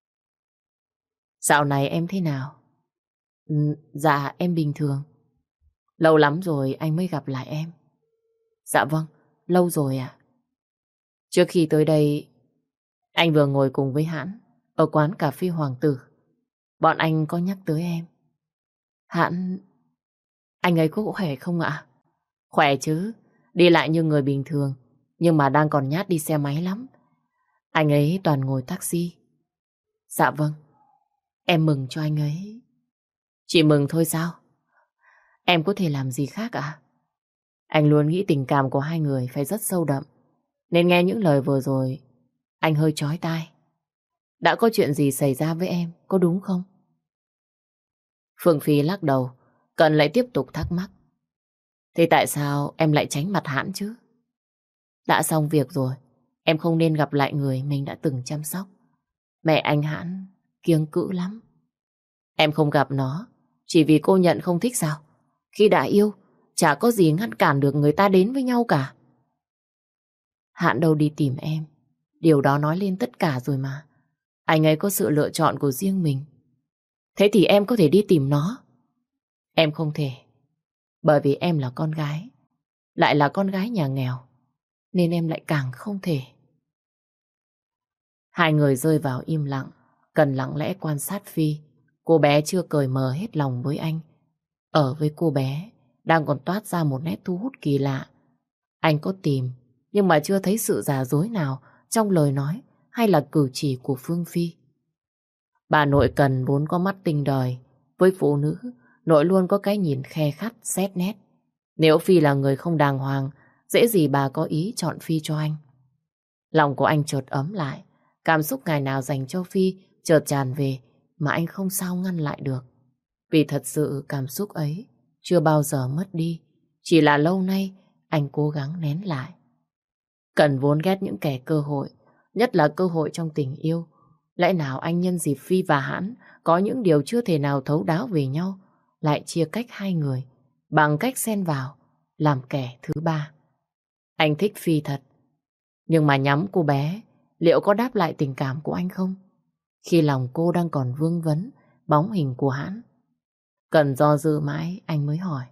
Dạo này em thế nào? Dạ em bình thường. Lâu lắm rồi anh mới gặp lại em. Dạ vâng, lâu rồi ạ. Trước khi tới đây, anh vừa ngồi cùng với Hãn ở quán cà phê Hoàng Tử. Bọn anh có nhắc tới em. Hãn, anh ấy có khỏe không ạ? Khỏe chứ, đi lại như người bình thường, nhưng mà đang còn nhát đi xe máy lắm. Anh ấy toàn ngồi taxi. Dạ vâng, em mừng cho anh ấy. Chỉ mừng thôi sao? Em có thể làm gì khác ạ? Anh luôn nghĩ tình cảm của hai người phải rất sâu đậm, nên nghe những lời vừa rồi, anh hơi chói tai. Đã có chuyện gì xảy ra với em, có đúng không? Phương Phi lắc đầu, Cần lại tiếp tục thắc mắc. Thế tại sao em lại tránh mặt Hãn chứ? Đã xong việc rồi, em không nên gặp lại người mình đã từng chăm sóc. Mẹ anh Hãn kiêng cữ lắm. Em không gặp nó chỉ vì cô nhận không thích sao? Khi đã yêu, chả có gì ngăn cản được người ta đến với nhau cả. Hãn đâu đi tìm em. Điều đó nói lên tất cả rồi mà. Anh ấy có sự lựa chọn của riêng mình. Thế thì em có thể đi tìm nó. Em không thể. Bởi vì em là con gái, lại là con gái nhà nghèo, nên em lại càng không thể. Hai người rơi vào im lặng. Cần lặng lẽ quan sát Phi. Cô bé chưa cởi mở hết lòng với anh. Ở với cô bé đang còn toát ra một nét thu hút kỳ lạ. Anh có tìm, nhưng mà chưa thấy sự giả dối nào trong lời nói hay là cử chỉ của Phương Phi. Bà nội Cần vốn có mắt tinh đời. Với phụ nữ, nội luôn có cái nhìn khe khắt, xét nét. Nếu Phi là người không đàng hoàng, dễ gì bà có ý chọn Phi cho anh. Lòng của anh chợt ấm lại. Cảm xúc ngày nào dành cho Phi chợt tràn về mà anh không sao ngăn lại được. Vì thật sự cảm xúc ấy chưa bao giờ mất đi. Chỉ là lâu nay anh cố gắng nén lại. Cần vốn ghét những kẻ cơ hội, nhất là cơ hội trong tình yêu. Lẽ nào anh nhân dịp Phi và Hãn có những điều chưa thể nào thấu đáo về nhau, lại chia cách hai người bằng cách xen vào làm kẻ thứ ba. Anh thích Phi thật, nhưng mà nhắm cô bé liệu có đáp lại tình cảm của anh không? Khi lòng cô đang còn vương vấn bóng hình của Hãn. Cần do dự mãi anh mới hỏi.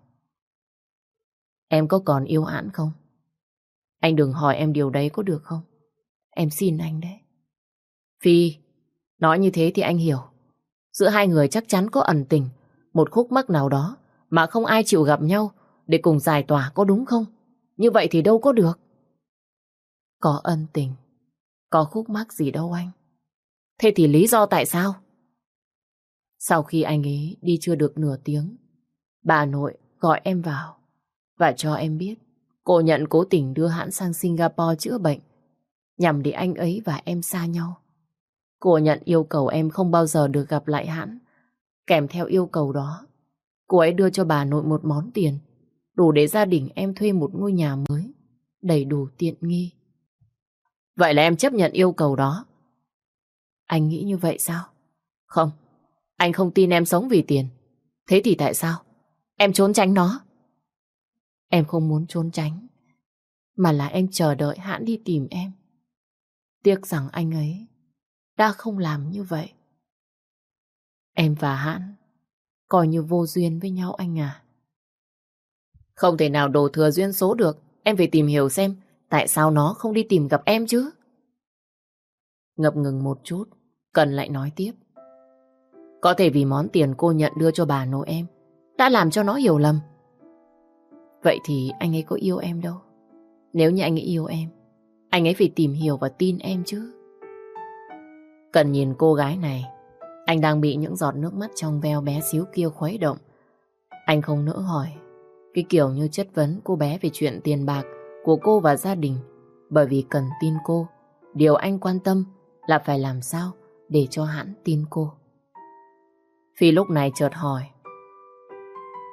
Em có còn yêu Hãn không? Anh đừng hỏi em điều đấy có được không? Em xin anh đấy. Phi, nói như thế thì anh hiểu. Giữa hai người chắc chắn có ẩn tình, một khúc mắc nào đó mà không ai chịu gặp nhau để cùng giải tỏa, có đúng không? Như vậy thì đâu có được. Có ân tình, có khúc mắc gì đâu anh. Thế thì lý do tại sao? Sau khi anh ấy đi chưa được nửa tiếng, bà nội gọi em vào và cho em biết cô nhận cố tình đưa Hãn sang Singapore chữa bệnh nhằm để anh ấy và em xa nhau. Cô nhận yêu cầu em không bao giờ được gặp lại Hãn. Kèm theo yêu cầu đó, cô ấy đưa cho bà nội một món tiền đủ để gia đình em thuê một ngôi nhà mới đầy đủ tiện nghi. Vậy là em chấp nhận yêu cầu đó. Anh nghĩ như vậy sao? Không, anh không tin em sống vì tiền. Thế thì tại sao em trốn tránh nó? Em không muốn trốn tránh, mà là em chờ đợi Hãn đi tìm em. Tiếc rằng anh ấy đã không làm như vậy. Em và Hãn coi như vô duyên với nhau anh à. Không thể nào đổ thừa duyên số được. Em phải tìm hiểu xem tại sao nó không đi tìm gặp em chứ. Ngập ngừng một chút, Cần lại nói tiếp. Có thể vì món tiền cô nhận đưa cho bà nội em đã làm cho nó hiểu lầm. Vậy thì anh ấy có yêu em đâu. Nếu như anh ấy yêu em, anh ấy phải tìm hiểu và tin em chứ. Cần nhìn cô gái này, anh đang bị những giọt nước mắt trong veo bé xíu kia khuấy động. Anh không nỡ hỏi cái kiểu như chất vấn cô bé về chuyện tiền bạc của cô và gia đình, bởi vì Cần tin cô. Điều anh quan tâm là phải làm sao để cho Hãn tin cô. Phi lúc này chợt hỏi.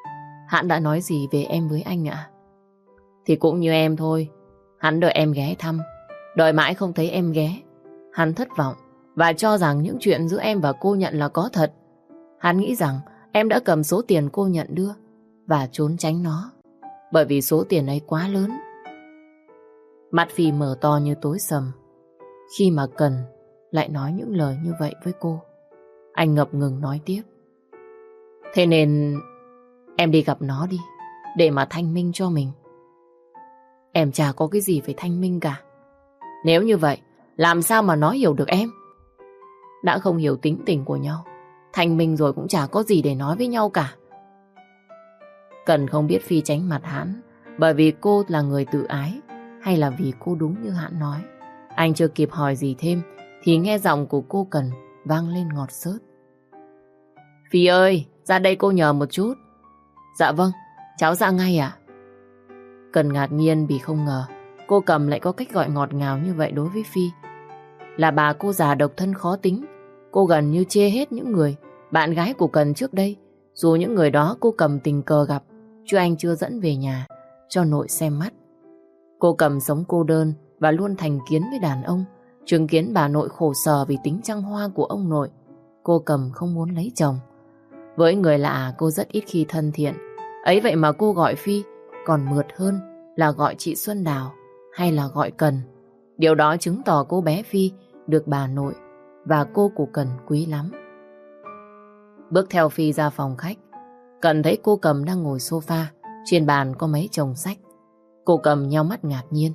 Hắn đã nói gì về em với anh ạ? Thì cũng như em thôi. Hắn đợi em ghé thăm. Đợi mãi không thấy em ghé. Hắn thất vọng và cho rằng những chuyện giữa em và cô nhận là có thật. Hắn nghĩ rằng em đã cầm số tiền cô nhận đưa và trốn tránh nó. Bởi vì số tiền ấy quá lớn. Mắt Phi mở to như tối sầm. Khi mà Cần lại nói những lời như vậy với cô. Anh ngập ngừng nói tiếp. Thế nên em đi gặp nó đi, để mà thanh minh cho mình. Em chả có cái gì phải thanh minh cả. Nếu như vậy, làm sao mà nó hiểu được em? Đã không hiểu tính tình của nhau, thanh minh rồi cũng chả có gì để nói với nhau cả. Cần không biết Phi tránh mặt hắn bởi vì cô là người tự ái, hay là vì cô đúng như hắn nói. Anh chưa kịp hỏi gì thêm thì nghe giọng của cô Cần vang lên ngọt xớt. Phi ơi, ra đây cô nhờ một chút. Dạ vâng, cháu ra ngay ạ. Cần ngạc nhiên vì không ngờ cô Cầm lại có cách gọi ngọt ngào như vậy đối với Phi. Là bà cô già độc thân khó tính, cô gần như chê hết những người bạn gái của Cần trước đây. Dù những người đó cô Cầm tình cờ gặp, chứ anh chưa dẫn về nhà cho nội xem mắt. Cô Cầm sống cô đơn và luôn thành kiến với đàn ông. Chứng kiến bà nội khổ sở vì tính trăng hoa của ông nội, cô Cầm không muốn lấy chồng. Với người lạ cô rất ít khi thân thiện. Ấy vậy mà cô gọi Phi còn mượt hơn là gọi chị Xuân Đào hay là gọi Cần. Điều đó chứng tỏ cô bé Phi được bà nội và cô của Cần quý lắm. Bước theo Phi ra phòng khách, Cần thấy cô Cầm đang ngồi sofa, trên bàn có mấy chồng sách. Cô Cầm nheo mắt ngạc nhiên.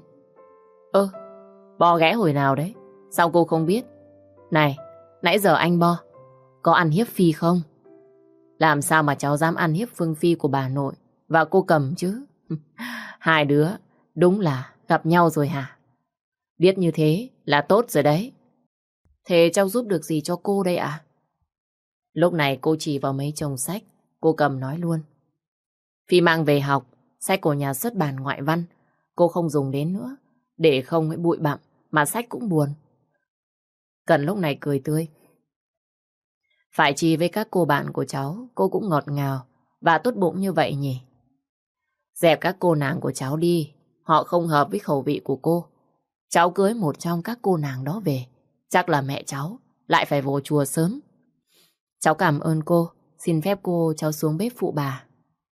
Bo ghé hồi nào đấy? Sao cô không biết? Này, nãy giờ anh Bo có ăn hiếp Phi không? Làm sao mà cháu dám ăn hiếp Phương Phi của bà nội và cô Cầm chứ? Hai đứa đúng là gặp nhau rồi hả? Biết như thế là tốt rồi đấy. Thế cháu giúp được gì cho cô đây ạ? Lúc này cô chỉ vào mấy chồng sách. Cô Cầm nói luôn. Phi mang về học sách của nhà xuất bản ngoại văn. Cô không dùng đến nữa, để không ấy bụi bặm mà sách cũng buồn. Cần lúc này cười tươi. Phải chi với các cô bạn của cháu, cô cũng ngọt ngào và tốt bụng như vậy nhỉ? Dẹp các cô nàng của cháu đi, họ không hợp với khẩu vị của cô. Cháu cưới một trong các cô nàng đó về, chắc là mẹ cháu lại phải vô chùa sớm. Cháu cảm ơn cô, xin phép cô cháu xuống bếp phụ bà.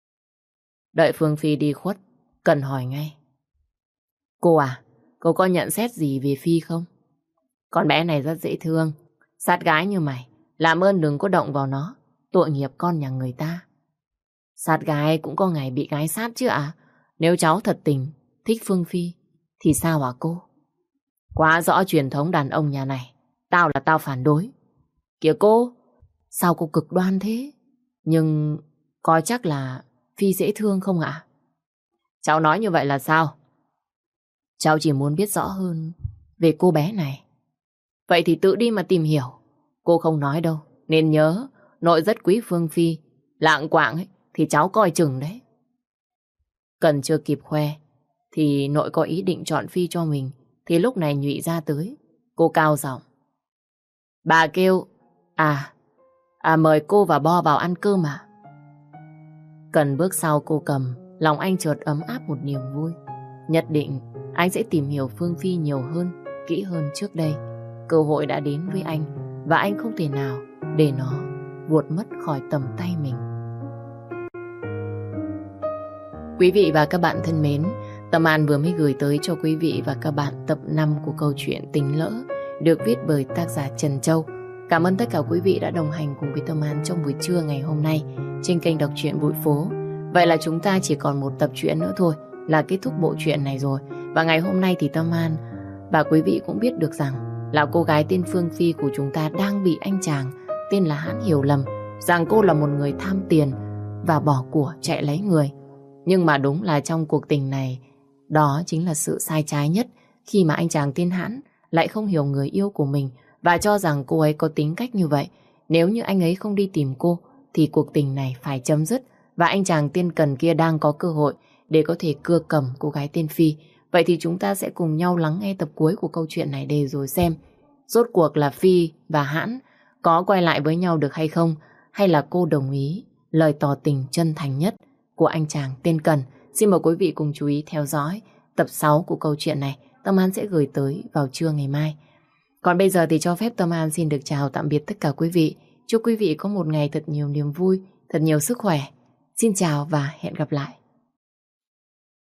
Đợi Phương Phi đi khuất, Cần hỏi ngay. Cô à, cô có nhận xét gì về Phi không? Con bé này rất dễ thương, sát gái như mày, làm ơn đừng có động vào nó, tội nghiệp con nhà người ta. Sát gái cũng có ngày bị gái sát chứ ạ. Nếu cháu thật tình thích Phương Phi thì sao hả cô? Quá rõ truyền thống đàn ông nhà này, tao là tao phản đối. Kìa cô, sao cô cực đoan thế? Nhưng coi chắc là Phi dễ thương không ạ? Cháu nói như vậy là sao? Cháu chỉ muốn biết rõ hơn về cô bé này. Vậy thì tự đi mà tìm hiểu. Cô không nói đâu, nên nhớ nội rất quý Phương Phi. Lạng quạng ấy thì cháu coi chừng đấy. Cần chưa kịp khoe thì nội có ý định chọn Phi cho mình. Thì lúc này Nhụy ra tới. Cô cao giọng. Bà kêu mời cô và Bo vào ăn cơm à? Cần bước sau cô Cầm, lòng anh chợt ấm áp một niềm vui. Nhất định anh sẽ tìm hiểu Phương Phi nhiều hơn, kỹ hơn trước đây. Cơ hội đã đến với anh và anh không thể nào để nó vuột mất khỏi tầm tay mình. Quý vị và các bạn thân mến, Tâm An vừa mới gửi tới cho quý vị và các bạn tập 5 của câu chuyện Tình Lỡ được viết bởi tác giả Trần Châu. Cảm ơn tất cả quý vị đã đồng hành cùng với Tâm An trong buổi trưa ngày hôm nay trên kênh Đọc Truyện Bụi Phố. Vậy là chúng ta chỉ còn một tập truyện nữa thôi là kết thúc bộ truyện này rồi. Và ngày hôm nay thì Tâm An và quý vị cũng biết được rằng là cô gái tên Phương Phi của chúng ta đang bị anh chàng tên là Hãn hiểu lầm rằng cô là một người tham tiền và bỏ của chạy lấy người. Nhưng mà đúng là trong cuộc tình này, đó chính là sự sai trái nhất khi mà anh chàng tên Hãn lại không hiểu người yêu của mình và cho rằng cô ấy có tính cách như vậy. Nếu như anh ấy không đi tìm cô thì cuộc tình này phải chấm dứt và anh chàng tên Cần kia đang có cơ hội để có thể cưa cầm cô gái tên Phi. Vậy thì chúng ta sẽ cùng nhau lắng nghe tập cuối của câu chuyện này để rồi xem rốt cuộc là Phi và Hãn có quay lại với nhau được hay không, hay là cô đồng ý lời tỏ tình chân thành nhất của anh chàng tên Cần. Xin mời quý vị cùng chú ý theo dõi tập 6 của câu chuyện này. Tâm An sẽ gửi tới vào trưa ngày mai. Còn bây giờ thì cho phép Tâm An xin được chào tạm biệt tất cả quý vị. Chúc quý vị có một ngày thật nhiều niềm vui, thật nhiều sức khỏe. Xin chào và hẹn gặp lại.